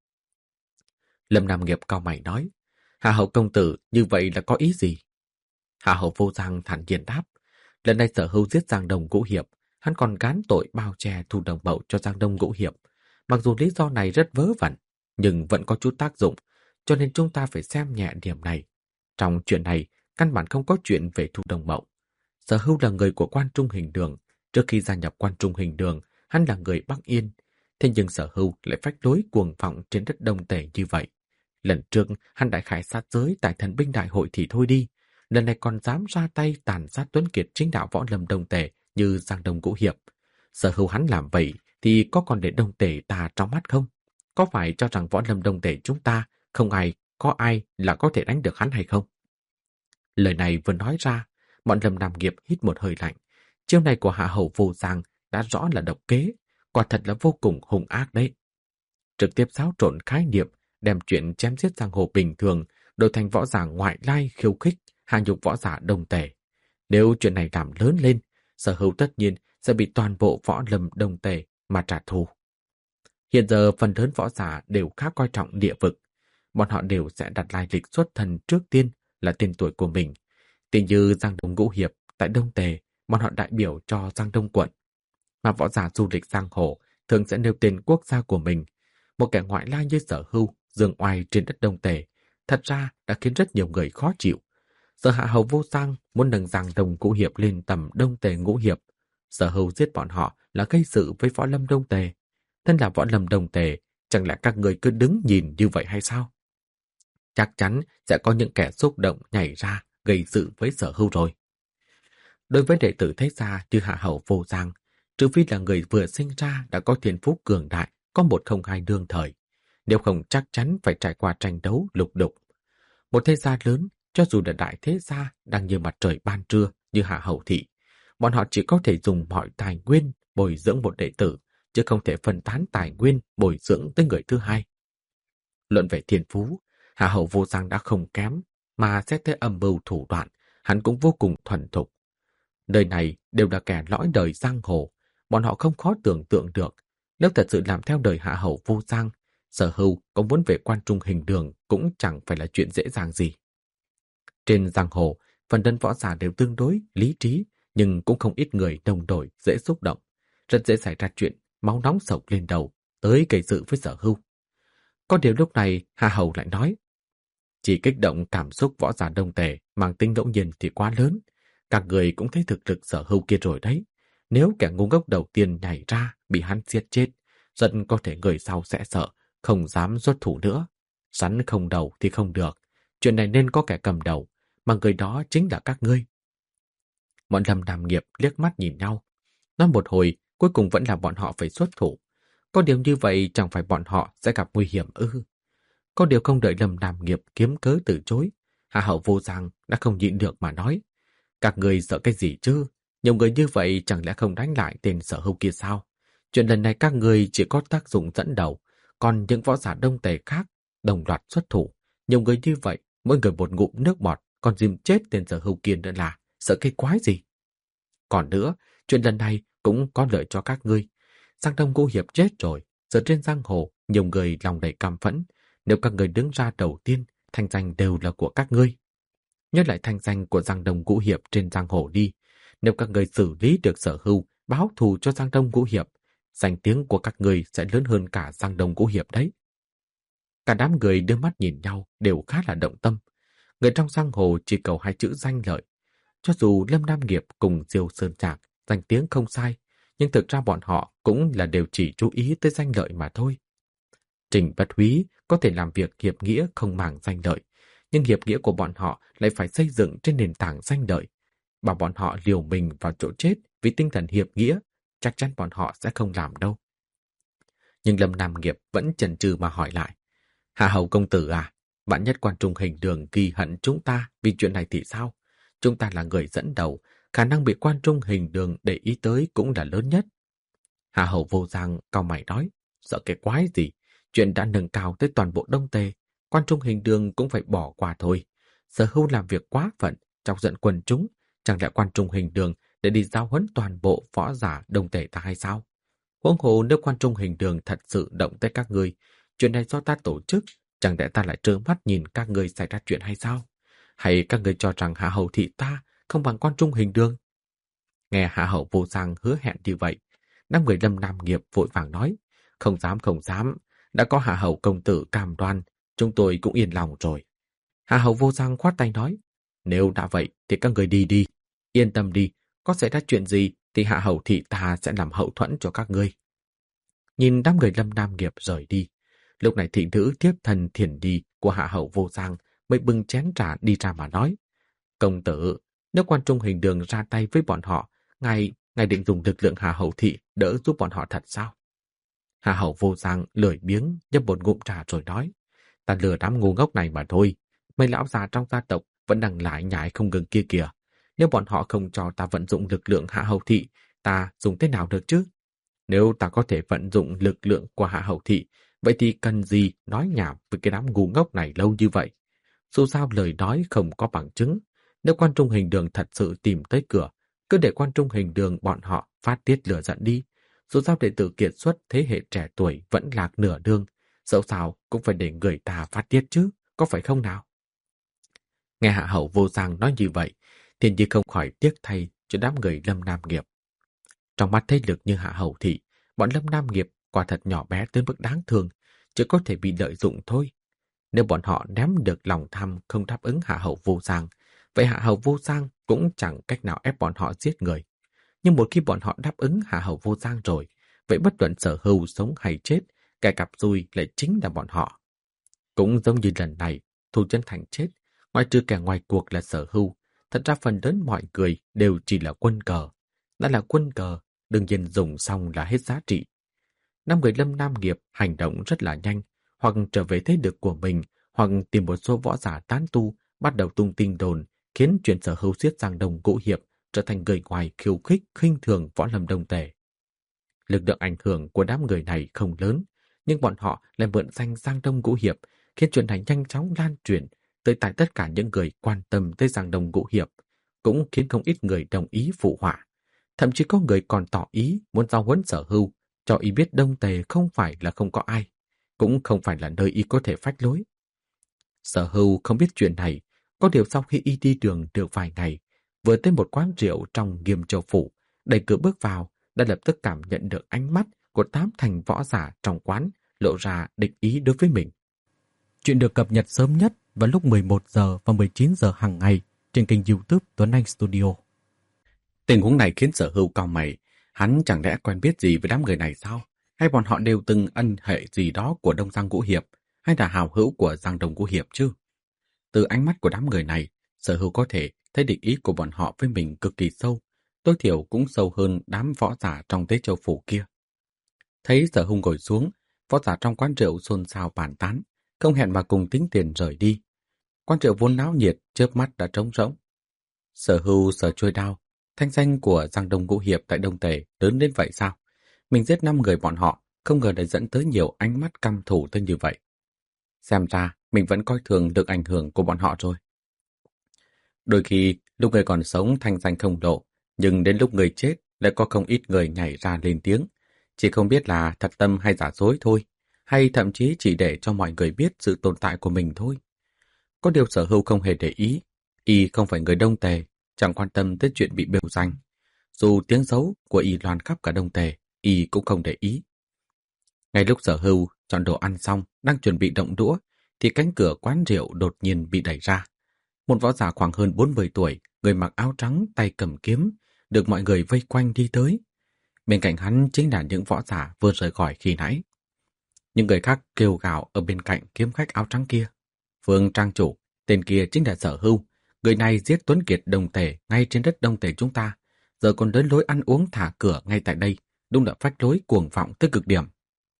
Speaker 1: Lâm Nam Nghiệp cau mày nói: Hạ Hầu công tử như vậy là có ý gì? Hạ Hầu Vô Giang thản nhiên đáp: Lần này Sở Hưu giết Giang Đông Ngũ Hiệp, hắn còn gán tội bao che Thu Đồng Mậu cho Giang Đông Ngũ Hiệp. Mặc dù lý do này rất vớ vẩn, nhưng vẫn có chút tác dụng, cho nên chúng ta phải xem nhẹ điểm này. Trong chuyện này, căn bản không có chuyện về Thu Đồng Mậu. Sở Hưu là người của Quan Trung Hình Đường. Trước khi gia nhập Quan Trung Hình Đường, hắn là người Bắc Yên. Thế nhưng Sở Hưu lại phách lối cuồng vọng trên đất Đông Tề như vậy. Lần trước, hắn đại khải sát giới tại Thần binh đại hội thì thôi đi. Lần này còn dám ra tay tàn sát Tuấn Kiệt chính đạo võ lâm Đông Tề như Giang Đông Ngũ Hiệp. Sở Hưu hắn làm vậy thì có còn để Đông Tề ta trong mắt không? Có phải cho rằng võ lâm Đông Tề chúng ta có ai là có thể đánh được hắn hay không? Lời này vừa nói ra, bọn Lâm Nam Nghiệp hít một hơi lạnh. Chiêu này của Hạ Hầu Vô Giang đã rõ là độc kế, quả thật là vô cùng hung ác đấy. Trực tiếp xáo trộn khái niệm, đem chuyện chém giết giang hồ bình thường đổi thành võ giả ngoại lai khiêu khích, hạ nhục võ giả Đông Tề. Nếu chuyện này làm lớn lên, Sở Hưu tất nhiên sẽ bị toàn bộ võ lâm Đông Tề mà trả thù. Hiện giờ phần lớn võ giả đều khá coi trọng địa vực. Bọn họ đều sẽ đặt lai lịch xuất thân trước tiên là tên tuổi của mình. Tỷ như Giang Đông Ngũ Hiệp tại Đông Tề, bọn họ đại biểu cho Giang Đông quận. Mà võ giả du lịch giang hồ thường sẽ nêu tên quốc gia của mình. Một kẻ ngoại lai như Sở Hưu dương oai trên đất Đông Tề, thật ra đã khiến rất nhiều người khó chịu. Sở Hạ Hầu Vô Giang muốn nâng Giang Đông Ngũ Hiệp lên tầm Đông Tề Ngũ Hiệp. Sở Hưu giết bọn họ là gây sự với võ lâm Đông Tề. Thân là võ lâm Đông Tề, chẳng lẽ các người cứ đứng nhìn như vậy hay sao? Chắc chắn sẽ có những kẻ xúc động nhảy ra gây sự với Sở Hưu rồi. Đối với đệ tử thế gia như Hạ Hầu Vô Giang, trừ phi là người vừa sinh ra đã có thiên phú cường đại, có 102 đương thời, nếu không chắc chắn phải trải qua tranh đấu lục đục. Một thế gia lớn, cho dù là đại thế gia đang như mặt trời ban trưa như Hạ Hầu thị, bọn họ chỉ có thể dùng mọi tài nguyên bồi dưỡng một đệ tử, chứ không thể phân tán tài nguyên bồi dưỡng tới người thứ hai. Luận về thiên phú, Hạ Hầu Vô Giang đã không kém, mà xét tới âm mưu thủ đoạn, hắn cũng vô cùng thuần thục. Nơi này đều là kẻ lõi đời giang hồ, bọn họ không khó tưởng tượng được. Nếu thật sự làm theo đời Hạ Hầu Vô Giang, Sở Hưu có muốn về Quan Trung Hình Đường cũng chẳng phải là chuyện dễ dàng gì. Trên giang hồ, phần đơn võ giả đều tương đối lý trí, nhưng cũng không ít người đồng đội dễ xúc động, rất dễ xảy ra chuyện máu nóng sộc lên đầu, tới gây sự với Sở Hưu. Có điều lúc này Hạ Hầu lại nói: Chỉ kích động cảm xúc võ giả Đông Tề mang tính ngẫu nhiên thì quá lớn. Các người cũng thấy thực lực Sở Hưu kia rồi đấy. Nếu kẻ ngu ngốc đầu tiên nhảy ra bị hắn giết chết, rất có thể người sau sẽ sợ, không dám xuất thủ nữa. Rắn không đầu thì không được. Chuyện này nên có kẻ cầm đầu, mà người đó chính là các ngươi. Bọn Lâm Nam Nghiệp liếc mắt nhìn nhau. Nói một hồi, cuối cùng vẫn là bọn họ phải xuất thủ. Có điều như vậy chẳng phải bọn họ sẽ gặp nguy hiểm ư? Có điều không đợi Lâm Nam Nghiệp kiếm cớ từ chối, Hạ Hậu Vô Giang đã không nhịn được mà nói. Các người sợ cái gì chứ? Nhiều người như vậy chẳng lẽ không đánh lại tên Sở Hưu kia sao? Chuyện lần này các người chỉ có tác dụng dẫn đầu, còn những võ giả Đông Tề khác đồng loạt xuất thủ. Nhiều người như vậy, mỗi người một ngụm nước bọt, còn dìm chết tên Sở Hưu kia nữa là sợ cái quái gì? Còn nữa, chuyện lần này cũng có lợi cho các ngươi. Giang Đông Ngũ Hiệp chết rồi, giờ trên giang hồ, nhiều người lòng đầy căm phẫn. Nếu các người đứng ra đầu tiên, thanh danh đều là của các ngươi. Nhớ lại thanh danh của Giang Đông Ngũ Hiệp trên giang hồ đi. Nếu các người xử lý được Sở Hưu, báo thù cho Giang Đông Ngũ Hiệp, danh tiếng của các người sẽ lớn hơn cả Giang Đông Ngũ Hiệp đấy. Cả đám người đưa mắt nhìn nhau đều khá là động tâm. Người trong giang hồ chỉ cầu hai chữ danh lợi. Cho dù Lâm Nam Nghiệp cùng Diêu Sơn Trạc danh tiếng không sai, nhưng thực ra bọn họ cũng là đều chỉ chú ý tới danh lợi mà thôi. Trình Bất Húy có thể làm việc hiệp nghĩa không màng danh lợi, nhưng hiệp nghĩa của bọn họ lại phải xây dựng trên nền tảng danh lợi. Bảo bọn họ liều mình vào chỗ chết vì tinh thần hiệp nghĩa, chắc chắn bọn họ sẽ không làm đâu. Nhưng Lâm Nam Nghiệp vẫn chần chừ mà hỏi lại. Hạ Hầu công tử à, bạn nhất Quan Trung Hình Đường ghi hận chúng ta vì chuyện này thì sao? Chúng ta là người dẫn đầu, khả năng bị Quan Trung Hình Đường để ý tới cũng là lớn nhất. Hạ Hầu Vô Giang cau mày nói, sợ cái quái gì? Chuyện đã nâng cao tới toàn bộ Đông Tề, Quan Trung Hình Đường cũng phải bỏ qua thôi. Sở Hưu làm việc quá phận, chọc giận quần chúng, chẳng lẽ Quan Trung Hình Đường để đi giao huấn toàn bộ võ giả Đông Tề ta hay sao? Huống hồ nếu Quan Trung Hình Đường thật sự động tới các ngươi, chuyện này do ta tổ chức, chẳng lẽ ta lại trơ mắt nhìn các ngươi xảy ra chuyện hay sao? Hay các ngươi cho rằng Hạ Hầu thị ta không bằng Quan Trung Hình Đường? Nghe Hạ Hầu Vô Giang hứa hẹn như vậy, năm người Lâm Nam Nghiệp vội vàng nói, không dám, đã có Hạ Hầu công tử cam đoan, chúng tôi cũng yên lòng rồi. Hạ Hầu Vô Giang khoát tay nói, nếu đã vậy thì các người đi đi, yên tâm đi, có xảy ra chuyện gì thì Hạ Hầu thị ta sẽ làm hậu thuẫn cho các ngươi. Nhìn đám người Lâm Nam Nghiệp rời đi, lúc này thị nữ tiếp thần thiền đi của Hạ Hầu Vô Giang mới bưng chén trà đi ra mà nói, công tử, nếu Quan Trung Hình Đường ra tay với bọn họ, ngài định dùng lực lượng Hạ Hầu thị đỡ giúp bọn họ thật sao? Hạ Hầu Vô Giang lười biếng nhấp một ngụm trà rồi nói, ta lừa đám ngu ngốc này mà thôi. Mấy lão già trong gia tộc vẫn đang lại nhải không ngừng kia kìa. Nếu bọn họ không cho ta vận dụng lực lượng Hạ Hầu thị, ta dùng thế nào được chứ? Nếu ta có thể vận dụng lực lượng của Hạ Hầu thị, vậy thì cần gì nói nhảm với cái đám ngu ngốc này lâu như vậy? Dù sao lời nói không có bằng chứng. Nếu Quan Trung Hình Đường thật sự tìm tới cửa, cứ để Quan Trung Hình Đường bọn họ phát tiết lửa giận đi. Dù sao đệ tử kiệt xuất thế hệ trẻ tuổi vẫn lạc nửa đường, dẫu sao cũng phải để người ta phát tiết chứ, có phải không nào? Nghe Hạ Hầu Vô Giang nói như vậy, Thiên Nhi không khỏi tiếc thay cho đám người Lâm Nam Nghiệp. Trong mắt thế lực như Hạ Hầu thị, bọn Lâm Nam Nghiệp quả thật nhỏ bé tới mức đáng thương, chỉ có thể bị lợi dụng thôi. Nếu bọn họ ném được lòng tham không đáp ứng Hạ Hầu Vô Giang, vậy Hạ Hầu Vô Giang cũng chẳng cách nào ép bọn họ giết người. Nhưng một khi bọn họ đáp ứng Hạ Hầu Vô Giang rồi, vậy bất luận Sở Hưu sống hay chết, kẻ gặp xui lại chính là bọn họ. Cũng giống như lần này, Thu Chân Thành chết, ngoại trừ kẻ ngoài cuộc là Sở Hưu, thật ra phần lớn mọi người đều chỉ là quân cờ. Đã là quân cờ, đương nhiên dùng xong là hết giá trị. Năm người Lâm Nam Nghiệp hành động rất là nhanh, hoặc trở về thế lực của mình, hoặc tìm một số võ giả tán tu, bắt đầu tung tin đồn, khiến chuyện Sở Hưu giết Giang Đông Ngũ Hiệp trở thành người ngoài khiêu khích khinh thường võ lâm Đông Tề. Lực lượng ảnh hưởng của đám người này không lớn, nhưng bọn họ lại mượn danh Giang Đông Ngũ Hiệp, khiến chuyện này nhanh chóng lan truyền tới tại tất cả những người quan tâm tới Giang Đông Ngũ Hiệp, cũng khiến không ít người đồng ý phụ họa. Thậm chí có người còn tỏ ý muốn giao huấn Sở Hưu, cho y biết Đông Tề không phải là không có ai, cũng không phải là nơi y có thể phách lối. Sở Hưu không biết chuyện này, có điều sau khi y đi đường được vài ngày, vừa tới một quán rượu trong Nghiêm Châu phủ, đẩy cửa bước vào, đã lập tức cảm nhận được ánh mắt của 8 thành võ giả trong quán lộ ra địch ý đối với mình. Chuyện được cập nhật sớm nhất vào lúc 11 giờ và 19 giờ hàng ngày trên kênh YouTube Tuấn Anh Studio. Tình huống này khiến Sở Hưu cau mày, hắn chẳng lẽ quen biết gì với đám người này sao? Hay bọn họ đều từng ân hệ gì đó của Đông Giang Ngũ Hiệp, hay là hào hữu của Giang Đông Ngũ Hiệp chứ? Từ ánh mắt của đám người này, Sở Hưu có thể thấy địch ý của bọn họ với mình cực kỳ sâu, tối thiểu cũng sâu hơn đám võ giả trong Tế Châu Phủ kia. Thấy Sở Hưu ngồi xuống, võ giả trong quán rượu xôn xao bàn tán, không hẹn mà cùng tính tiền rời đi. Quán rượu vốn náo nhiệt, chớp mắt đã trống rỗng. Sở Hưu sờ chuôi đao, thanh danh của Giang Đông Ngũ Hiệp tại Đông Tề lớn đến vậy sao? Mình giết 5 người bọn họ, không ngờ lại dẫn tới nhiều ánh mắt căm thù tới như vậy. Xem ra, mình vẫn coi thường được ảnh hưởng của bọn họ rồi. Đôi khi, lúc người còn sống thanh danh không lộ, nhưng đến lúc người chết lại có không ít người nhảy ra lên tiếng. Chỉ không biết là thật tâm hay giả dối thôi, hay thậm chí chỉ để cho mọi người biết sự tồn tại của mình thôi. Có điều Sở Hưu không hề để ý, y không phải người Đông Tề, chẳng quan tâm tới chuyện bị bêu danh. Dù tiếng xấu của y loan khắp cả Đông Tề, y cũng không để ý. Ngay lúc Sở Hưu chọn đồ ăn xong, đang chuẩn bị động đũa, thì cánh cửa quán rượu đột nhiên bị đẩy ra. Một võ giả khoảng hơn 40 tuổi, người mặc áo trắng, tay cầm kiếm, được mọi người vây quanh đi tới. Bên cạnh hắn chính là những võ giả vừa rời khỏi khi nãy. Những người khác kêu gào ở bên cạnh kiếm khách áo trắng kia. Phương trang chủ, tên kia chính là Sở Hưu. Người này giết Tuấn Kiệt Đông Tề ngay trên đất Đông Tề chúng ta. Giờ còn đến lối ăn uống thả cửa ngay tại đây. Đúng là phách lối cuồng vọng tới cực điểm.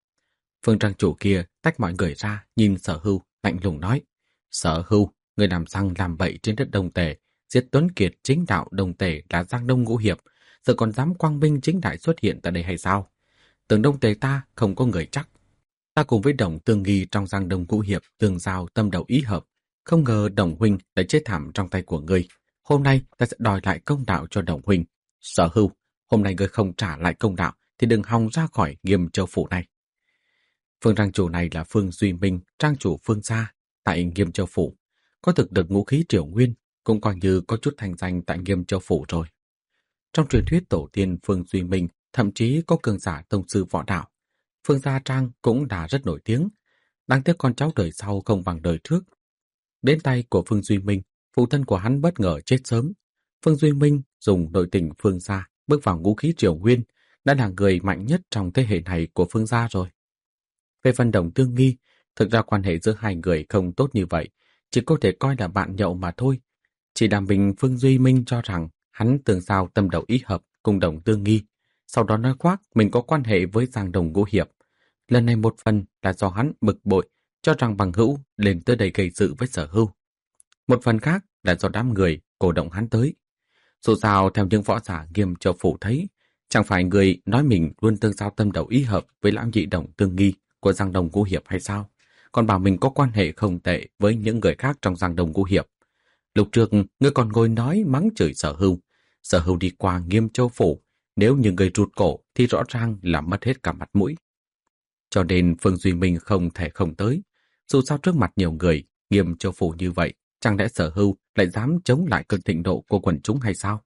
Speaker 1: Phương trang chủ kia tách mọi người ra, nhìn Sở Hưu, lạnh lùng nói. Sở Hưu, người làm răng làm bậy trên đất Đông Tề, giết Tuấn Kiệt chính đạo Đông Tề là Giang Đông Ngũ Hiệp, giờ còn dám quang minh chính đại xuất hiện tại đây hay sao? Tưởng Đông Tề ta không có người chắc. Ta cùng với Đồng Tương Nghi trong Giang Đông Ngũ Hiệp tương giao tâm đầu ý hợp, không ngờ Đồng huynh lại chết thảm trong tay của ngươi. Hôm nay ta sẽ đòi lại công đạo cho Đồng huynh. Sở Hưu, hôm nay ngươi không trả lại công đạo thì đừng hòng ra khỏi Nghiêm Châu phủ này. Phương trang chủ này là Phương Duy Minh, trang chủ Phương gia tại Nghiêm Châu phủ, có thực được ngũ khí Triều Nguyên, cũng coi như có chút thành danh tại Nghiêm Châu phủ rồi. Trong truyền thuyết tổ tiên Phương Duy Minh thậm chí có cường giả tông sư võ đạo. Phương Gia Trang cũng đã rất nổi tiếng, đáng tiếc con cháu đời sau không bằng đời trước. Đến tay của Phương Duy Minh, phụ thân của hắn bất ngờ chết sớm. Phương Duy Minh dùng nội tình Phương Gia bước vào ngũ khí Triều Nguyên, đã là người mạnh nhất trong thế hệ này của Phương Gia rồi. Về phần Đồng Tương Nghi, thực ra quan hệ giữa hai người không tốt như vậy, chỉ có thể coi là bạn nhậu mà thôi. Chỉ là mình Phương Duy Minh cho rằng hắn tương giao tâm đầu ý hợp cùng Đồng Tương Nghi, sau đó nói khoác mình có quan hệ với Giang Đông Ngũ Hiệp. Lần này một phần là do hắn bực bội, cho rằng bằng hữu lên tới đây gây sự với Sở Hưu. Một phần khác là do đám người cổ động hắn tới. Dù sao theo những võ giả Nghiêm Châu phủ thấy, chẳng phải người nói mình luôn tương giao tâm đầu ý hợp với lão nhị Đồng Tương Nghi của Giang Đông Ngũ Hiệp hay sao? Còn bảo mình có quan hệ không tệ với những người khác trong Giang Đông Ngũ Hiệp. Lúc trước, ngươi còn ngồi nói mắng chửi Sở Hưu. Sở Hưu đi qua Nghiêm Châu phủ, nếu như người rụt cổ thì rõ ràng là mất hết cả mặt mũi. Cho nên Phương Duy Minh không thể không tới. Dù sao trước mặt nhiều người, Nghiêm Châu phủ như vậy, chẳng lẽ Sở Hưu lại dám chống lại cơn thịnh nộ của quần chúng hay sao?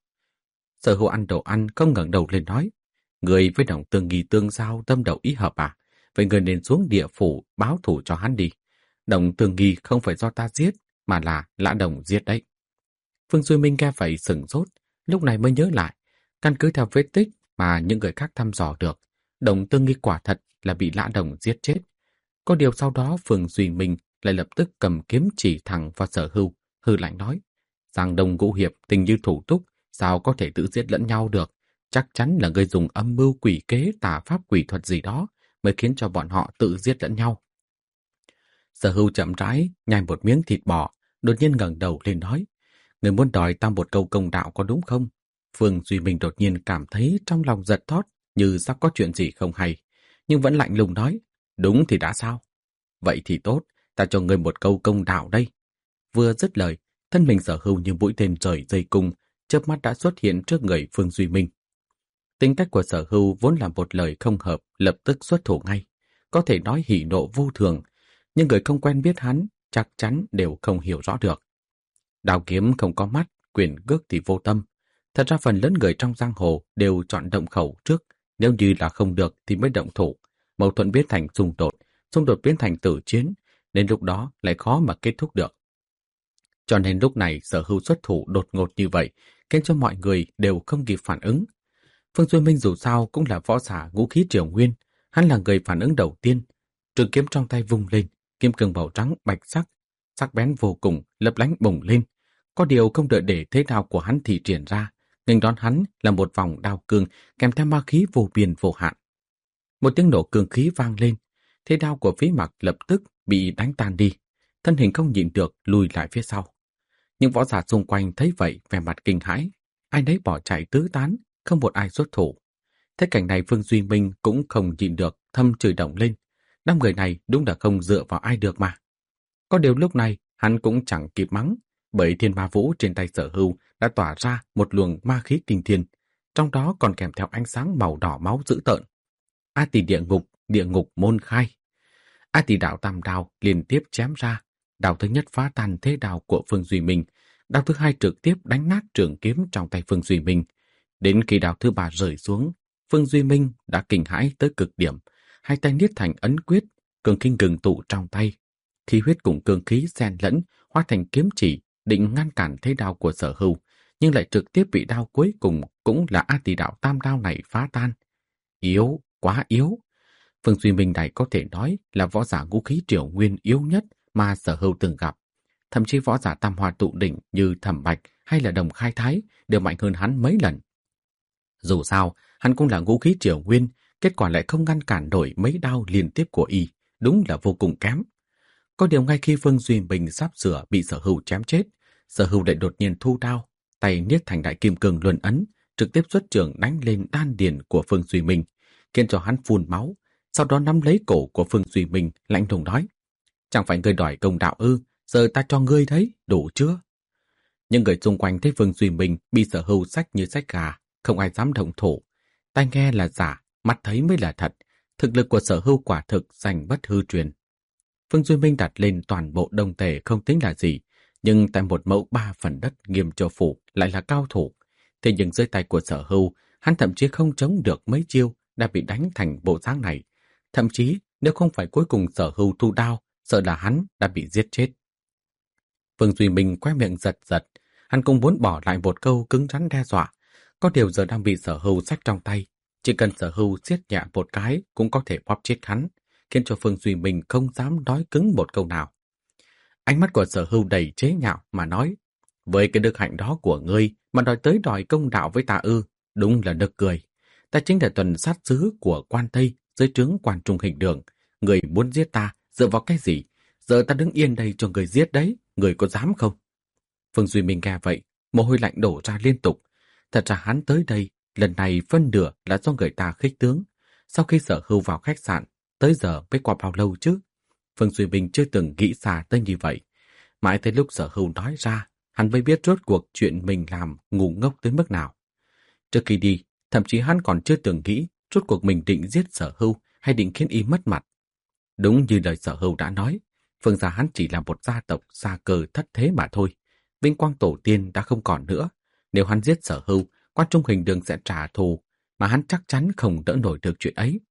Speaker 1: Sở Hưu ăn đồ ăn không ngẩng đầu lên nói, người với Đồng Tương Nghi tương giao tâm đầu ý hợp à? Vậy người nên xuống địa phủ báo thủ cho hắn đi. Đồng Tương Nghi không phải do ta giết, mà là Lã Đồng giết đấy. Phương Duy Minh nghe vậy sửng sốt, lúc này mới nhớ lại, căn cứ theo vết tích mà những người khác thăm dò được, Đồng Tương Nghi quả thật là bị Lã Đồng giết chết. Có điều sau đó Phương Duy Minh lại lập tức cầm kiếm chỉ thẳng vào Sở Hưu, hư lạnh nói, Giang Đông Ngũ Hiệp tình như thủ túc, sao có thể tự giết lẫn nhau được? Chắc chắn là người dùng âm mưu quỷ kế tà pháp quỷ thuật gì đó mới khiến cho bọn họ tự giết lẫn nhau. Sở Hưu chậm rãi nhai một miếng thịt bò, đột nhiên ngẩng đầu lên nói, người muốn đòi ta một câu công đạo có đúng không? Phương Duy Minh đột nhiên cảm thấy trong lòng giật thót như sắp có chuyện gì không hay, nhưng vẫn lạnh lùng nói, đúng thì đã sao? Vậy thì tốt, ta cho ngươi một câu công đạo đây. Vừa dứt lời, thân mình Sở Hưu như mũi tên rời dây cung, chớp mắt đã xuất hiện trước người Phương Duy Minh. Tính cách của Sở Hưu vốn là một lời không hợp, lập tức xuất thủ ngay. Có thể nói hỉ nộ vô thường, nhưng người không quen biết hắn chắc chắn đều không hiểu rõ được. Đao kiếm không có mắt, quyền cước thì vô tâm. Thật ra phần lớn người trong giang hồ đều chọn động khẩu trước, nếu như là không được thì mới động thủ. Mâu thuẫn biến thành xung đột biến thành tử chiến, nên lúc đó lại khó mà kết thúc được. Cho nên lúc này Sở Hưu xuất thủ đột ngột như vậy, khiến cho mọi người đều không kịp phản ứng. Phương Duy Minh dù sao cũng là võ giả ngũ khí triều nguyên, hắn là người phản ứng đầu tiên. Trường kiếm trong tay vung lên, kim cương màu trắng bạch sắc, sắc bén vô cùng, lấp lánh bùng lên. Có điều không đợi để thế đao của hắn thì triển ra, nghênh đón hắn là một vòng đao cương kèm theo ma khí vô biên vô hạn. Một tiếng nổ cương khí vang lên, thế đao của Phí Mặc lập tức bị đánh tan đi, thân hình không nhịn được lùi lại phía sau. Những võ giả xung quanh thấy vậy vẻ mặt kinh hãi, ai nấy bỏ chạy tứ tán, không một ai xuất thủ. Thế cảnh này Phương Duy Minh cũng không nhịn được thầm chửi động lên. Năm người này đúng là không dựa vào ai được mà. Có điều lúc này hắn cũng chẳng kịp mắng, bởi thiên ma vũ trên tay Sở Hưu đã tỏa ra một luồng ma khí kinh thiên, trong đó còn kèm theo ánh sáng màu đỏ máu dữ tợn. A Tỳ địa ngục môn khai. A Tỳ đạo tam đao liên tiếp chém ra, đao thứ nhất phá tan thế đao của Phương Duy Minh, đao thứ hai trực tiếp đánh nát trường kiếm trong tay Phương Duy Minh. Đến khi đao thứ ba rơi xuống, Phương Duy Minh đã kinh hãi tới cực điểm, hai tay niết thành ấn quyết, cường kinh ngừng tụ trong tay. Khí huyết cùng cường khí xen lẫn, hóa thành kiếm chỉ, định ngăn cản thế đao của Sở Hưu, nhưng lại trực tiếp bị đao cuối cùng cũng là A Tỳ đạo tam đao này phá tan. Yếu, quá yếu. Phương Duy Minh này có thể nói là võ giả ngũ khí triều nguyên yếu nhất mà Sở Hưu từng gặp. Thậm chí võ giả tam hoa tụ đỉnh như Thẩm Bạch hay là Đồng Khai Thái đều mạnh hơn hắn mấy lần. Dù sao, hắn cũng là ngũ khí triều nguyên, kết quả lại không ngăn cản nổi mấy đao liên tiếp của y, đúng là vô cùng kém. Có điều ngay khi Phương Duy Minh sắp sửa bị Sở Hưu chém chết, Sở Hưu lại đột nhiên thu đao, tay niết thành đại kim cương luân ấn, trực tiếp xuất trường đánh lên đan điền của Phương Duy Minh, khiến cho hắn phun máu, sau đó nắm lấy cổ của Phương Duy Minh lạnh lùng nói: "Chẳng phải ngươi đòi công đạo ư? Giờ ta cho ngươi thấy, đủ chưa?" Những người xung quanh thấy Phương Duy Minh bị Sở Hưu xách như xách gà, không ai dám động thủ. Tai nghe là giả, mắt thấy mới là thật. Thực lực của Sở Hưu quả thực danh bất hư truyền. Phương Duy Minh đặt lên toàn bộ Đông Tề không tính là gì, nhưng tại một mẫu 3 phần đất Nghiêm Châu Phủ lại là cao thủ. Thế nhưng dưới tay của Sở Hưu, hắn thậm chí không chống được mấy chiêu đã bị đánh thành bộ dáng này. Thậm chí nếu không phải cuối cùng Sở Hưu thu đao, sợ là hắn đã bị giết chết. Phương Duy Minh quay miệng giật giật, hắn cũng muốn bỏ lại một câu cứng rắn đe dọa. Có điều giờ đang bị Sở Hưu xách trong tay, chỉ cần Sở Hưu siết nhẹ một cái cũng có thể bóp chết hắn, khiến cho Phương Duy Minh không dám nói cứng một câu nào. Ánh mắt của Sở Hưu đầy chế nhạo mà nói: "Với cái đức hạnh đó của ngươi mà đòi công đạo với ta ư? Đúng là nực cười. Ta chính là tuần sát sứ của quan Tây dưới trướng quan Trung Hình Đường. Người muốn giết ta dựa vào cái gì? Giờ ta đứng yên đây cho người giết đấy, người có dám không?" Phương Duy Minh nghe vậy, mồ hôi lạnh đổ ra liên tục. Thật ra hắn tới đây, lần này phân nửa là do người ta khích tướng. Sau khi Sở Hưu vào khách sạn, tới giờ mới qua bao lâu chứ? Phương Duy Minh chưa từng nghĩ xa tới như vậy. Mãi tới lúc Sở Hưu nói ra, hắn mới biết rốt cuộc chuyện mình làm ngu ngốc tới mức nào. Trước khi đi, thậm chí hắn còn chưa từng nghĩ rốt cuộc mình định giết Sở Hưu hay định khiến y mất mặt. Đúng như lời Sở Hưu đã nói, Phương gia hắn chỉ là một gia tộc xa cơ thất thế mà thôi. Vinh quang tổ tiên đã không còn nữa. Nếu hắn giết Sở Hưu, quan Trung Hình Đường sẽ trả thù, mà hắn chắc chắn không đỡ nổi được chuyện ấy.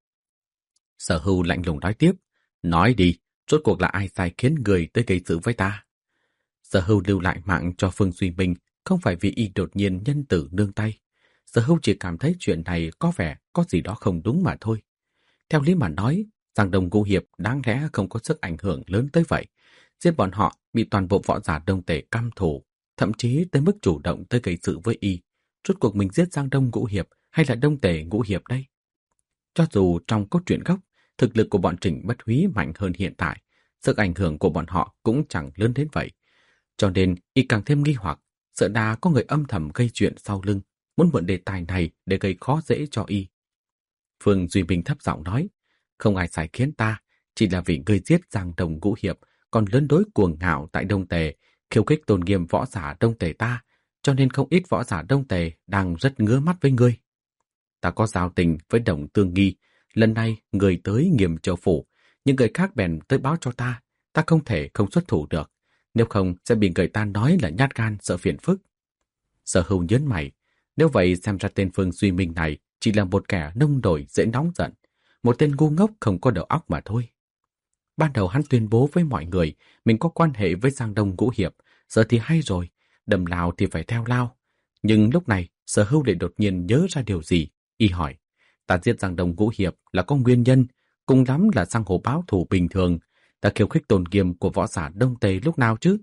Speaker 1: Sở Hưu lạnh lùng nói tiếp: "Nói đi, rốt cuộc là ai sai khiến người tới gây sự với ta?" Sở Hưu lưu lại mạng cho Phương Duy Minh không phải vì y đột nhiên nhân tử nương tay. Sở Hưu chỉ cảm thấy chuyện này có vẻ có gì đó không đúng mà thôi. Theo lý mà nói, Giang Đông Ngũ Hiệp đáng lẽ không có sức ảnh hưởng lớn tới vậy. Giết bọn họ bị toàn bộ võ giả Đông Tề căm thù, thậm chí tới mức chủ động tới gây sự với y. Rốt cuộc mình giết Giang Đông Ngũ Hiệp hay là Đông Tề Ngũ Hiệp đây? Cho dù trong cốt truyện gốc, thực lực của bọn Trịnh Bất Húy mạnh hơn hiện tại, sức ảnh hưởng của bọn họ cũng chẳng lớn đến vậy. Cho nên y càng thêm nghi hoặc, sợ đà có người âm thầm gây chuyện sau lưng, muốn mượn đề tài này để gây khó dễ cho y. Phương Duy Minh thấp giọng nói: "Không ai sai khiến ta, chỉ là vì ngươi giết Giang Đông Ngũ Hiệp, còn lớn đối cuồng ngạo tại Đông Tề, khiêu khích tôn nghiêm võ giả Đông Tề ta, cho nên không ít võ giả Đông Tề đang rất ngứa mắt với ngươi. Ta có giao tình với Đồng Tương Nghi, lần này người tới Nghiêm Châu Phủ, những người khác bèn tới báo cho ta không thể không xuất thủ được, nếu không sẽ bị người ta nói là nhát gan sợ phiền phức." Sở Hưu nhớn mày, nếu vậy xem ra tên Phương Duy Minh này chỉ là một kẻ nông nổi dễ nóng giận, một tên ngu ngốc không có đầu óc mà thôi. Ban đầu hắn tuyên bố với mọi người mình có quan hệ với Giang Đông Ngũ Hiệp, Giờ thì hay rồi, đầm lao thì phải theo lao. Nhưng lúc này, Sở Hưu lại đột nhiên nhớ ra điều gì. Y hỏi, ta giết Giang Đông Ngũ Hiệp là có nguyên nhân, cùng lắm là giang hồ báo thù bình thường. Ta khiêu khích tôn nghiêm của võ giả Đông Tề lúc nào chứ?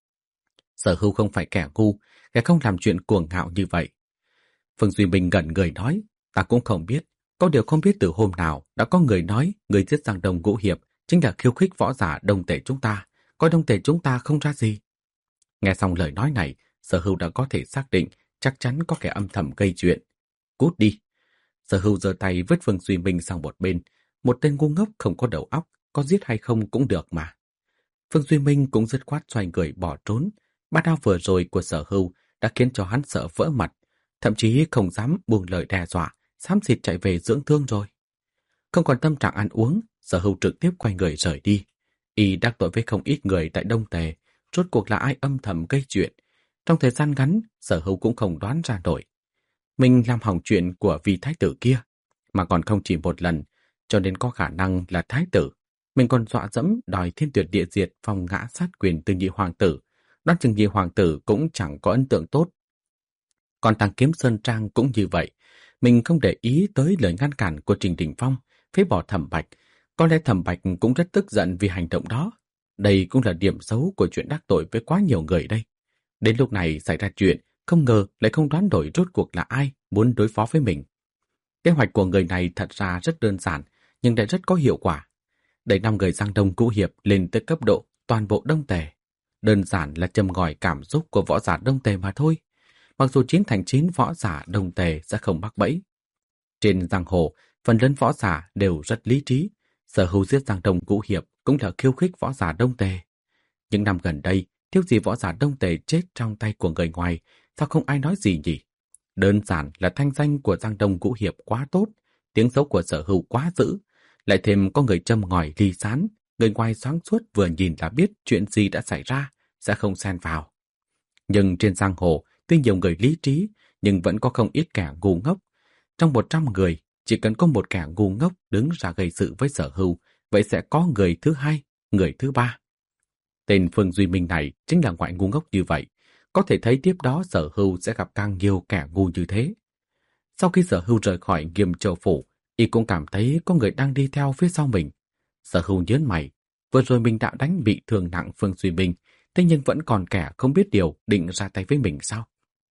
Speaker 1: Sở Hưu không phải kẻ ngu, kẻ không làm chuyện cuồng ngạo như vậy. Phương Duy Minh gần người nói, ta cũng không biết. Có điều không biết từ hôm nào đã có người nói người giết Giang Đông Ngũ Hiệp chính là khiêu khích võ giả Đông Tề chúng ta, coi Đông Tề chúng ta không ra gì. Nghe xong lời nói này, Sở Hưu đã có thể xác định chắc chắn có kẻ âm thầm gây chuyện. Cút đi. Sở Hưu giơ tay vứt Phương Duy Minh sang một bên. Một tên ngu ngốc không có đầu óc, có giết hay không cũng được mà. Phương Duy Minh cũng dứt khoát xoay người bỏ trốn. Ba đao vừa rồi của Sở Hưu đã khiến cho hắn sợ vỡ mặt, thậm chí không dám buông lời đe dọa, xám xịt chạy về dưỡng thương rồi. Không còn tâm trạng ăn uống, Sở Hưu trực tiếp quay người rời đi. Y đắc tội với không ít người tại Đông Tề, rốt cuộc là ai âm thầm gây chuyện. Trong thời gian ngắn, Sở Hưu cũng không đoán ra nổi. Mình làm hỏng chuyện của vị thái tử kia, mà còn không chỉ một lần, cho nên có khả năng là thái tử. Mình còn dọa dẫm đòi thiên tuyệt địa diệt phong ngã sát quyền từ nhị hoàng tử. Đoán chừng nhị hoàng tử cũng chẳng có ấn tượng tốt. Còn thằng Kiếm Sơn Trang cũng như vậy. Mình không để ý tới lời ngăn cản của Trình Đình Phong, phế bỏ Thẩm Bạch. Có lẽ Thẩm Bạch cũng rất tức giận vì hành động đó. Đây cũng là điểm xấu của chuyện đắc tội với quá nhiều người đây. Đến lúc này xảy ra chuyện, không ngờ lại không đoán nổi rốt cuộc là ai muốn đối phó với mình. Kế hoạch của người này thật ra rất đơn giản, nhưng lại rất có hiệu quả. Đẩy 5 người Giang Đông Ngũ Hiệp lên tới cấp độ toàn bộ Đông Tề. Đơn giản là châm ngòi cảm xúc của võ giả Đông Tề mà thôi. Mặc dù 9 thành 9 võ giả Đông Tề sẽ không mắc bẫy. Trên giang hồ, phần lớn võ giả đều rất lý trí. Sở Hưu giết Giang Đông Ngũ Hiệp cũng là khiêu khích võ giả Đông Tề. Những năm gần đây, thiếu gì võ giả Đông Tề chết trong tay của người ngoài, sao không ai nói gì nhỉ? Đơn giản là thanh danh của Giang Đông Ngũ Hiệp quá tốt, tiếng xấu của Sở Hưu quá dữ, lại thêm có người châm ngòi ly sán, người ngoài sáng suốt vừa nhìn là biết chuyện gì đã xảy ra, sẽ không xen vào. Nhưng trên giang hồ, tuy nhiều người lý trí, nhưng vẫn có không ít kẻ ngu ngốc. Trong 100 người, chỉ cần có một kẻ ngu ngốc đứng ra gây sự với Sở Hưu, vậy sẽ có người thứ hai, người thứ ba. Tên Phương Duy Minh này chính là ngoại ngu ngốc như vậy. Có thể thấy tiếp đó Sở Hưu sẽ gặp càng nhiều kẻ ngu như thế. Sau khi Sở Hưu rời khỏi Nghiêm Châu Phủ, y cũng cảm thấy có người đang đi theo phía sau mình. Sở Hưu nhớn mày, vừa rồi mình đã đánh bị thương nặng Phương Duy Minh, thế nhưng vẫn còn kẻ không biết điều định ra tay với mình sao?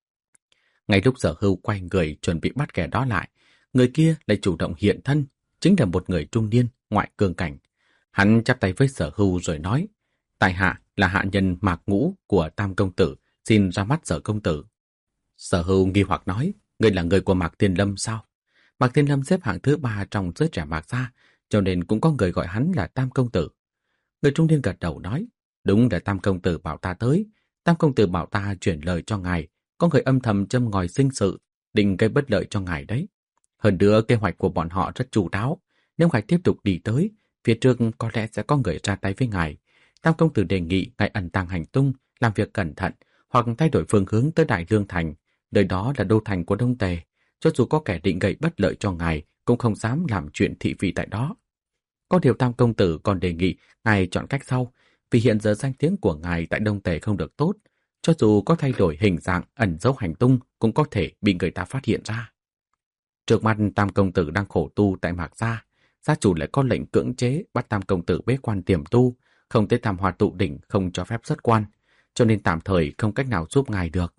Speaker 1: Ngay lúc Sở Hưu quay người chuẩn bị bắt kẻ đó lại, người kia lại chủ động hiện thân, chính là một người trung niên, ngoại cương cảnh. Hắn chắp tay với Sở Hưu rồi nói, tại hạ là hạ nhân Mạc Ngũ của Tam Công Tử, xin ra mắt Sở Công Tử. Sở Hưu nghi hoặc nói, ngươi là người của Mạc Thiên Lâm sao? Mạc Thiên Lâm xếp hạng thứ 3 trong giới trẻ Mạc gia, cho nên cũng có người gọi hắn là Tam Công Tử. Người trung niên gật đầu nói, đúng là Tam Công Tử bảo ta tới. Tam Công Tử bảo ta chuyển lời cho ngài, có người âm thầm châm ngòi sinh sự, định gây bất lợi cho ngài đấy. Hơn nữa kế hoạch của bọn họ rất chu đáo. Nếu ngài tiếp tục đi tới, phía trước có lẽ sẽ có người ra tay với ngài. Tam Công Tử đề nghị ngài ẩn tàng hành tung, làm việc cẩn thận, hoặc thay đổi phương hướng tới Đại Lương Thành. Nơi đó là đô thành của Đông Tề. Cho dù có kẻ định gây bất lợi cho ngài, cũng không dám làm chuyện thị phi tại đó. Có điều Tam Công Tử còn đề nghị ngài chọn cách sau, vì hiện giờ danh tiếng của ngài tại Đông Tề không được tốt. Cho dù có thay đổi hình dạng, ẩn dấu hành tung, cũng có thể bị người ta phát hiện ra. Trước mặt Tam Công Tử đang khổ tu tại Mạc Gia, gia chủ lại có lệnh cưỡng chế bắt Tam Công Tử bế quan tiềm tu, không tới Tam Hoa tụ đỉnh, không cho phép xuất quan, cho nên tạm thời không cách nào giúp ngài được.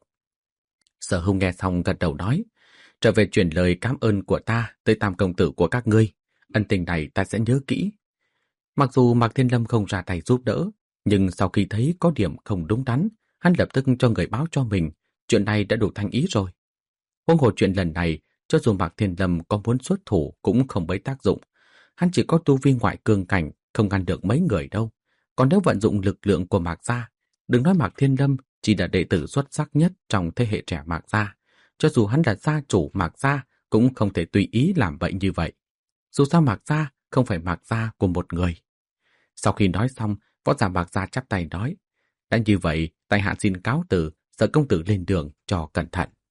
Speaker 1: Sở Hưu nghe xong gật đầu nói, trở về truyền lời cảm ơn của ta tới Tam Công Tử của các ngươi, ân tình này ta sẽ nhớ kỹ. Mặc dù Mạc Thiên Lâm không ra tay giúp đỡ, nhưng sau khi thấy có điểm không đúng đắn, hắn lập tức cho người báo cho mình, chuyện này đã đủ thành ý rồi. Huống hồ chuyện lần này, cho dù Mạc Thiên Lâm có muốn xuất thủ cũng không mấy tác dụng. Hắn chỉ có tu vi ngoại cương cảnh, không ngăn được mấy người đâu. Còn nếu vận dụng lực lượng của Mạc Gia, đừng nói Mạc Thiên Lâm chỉ là đệ tử xuất sắc nhất trong thế hệ trẻ Mạc Gia. Cho dù hắn là gia chủ Mạc Gia, cũng không thể tùy ý làm vậy như vậy. Dù sao Mạc Gia không phải Mạc Gia của một người. Sau khi nói xong, võ giả Mạc Gia chắp tay nói, đã như vậy, tại hạ xin cáo từ, Sở Công Tử lên đường cho cẩn thận.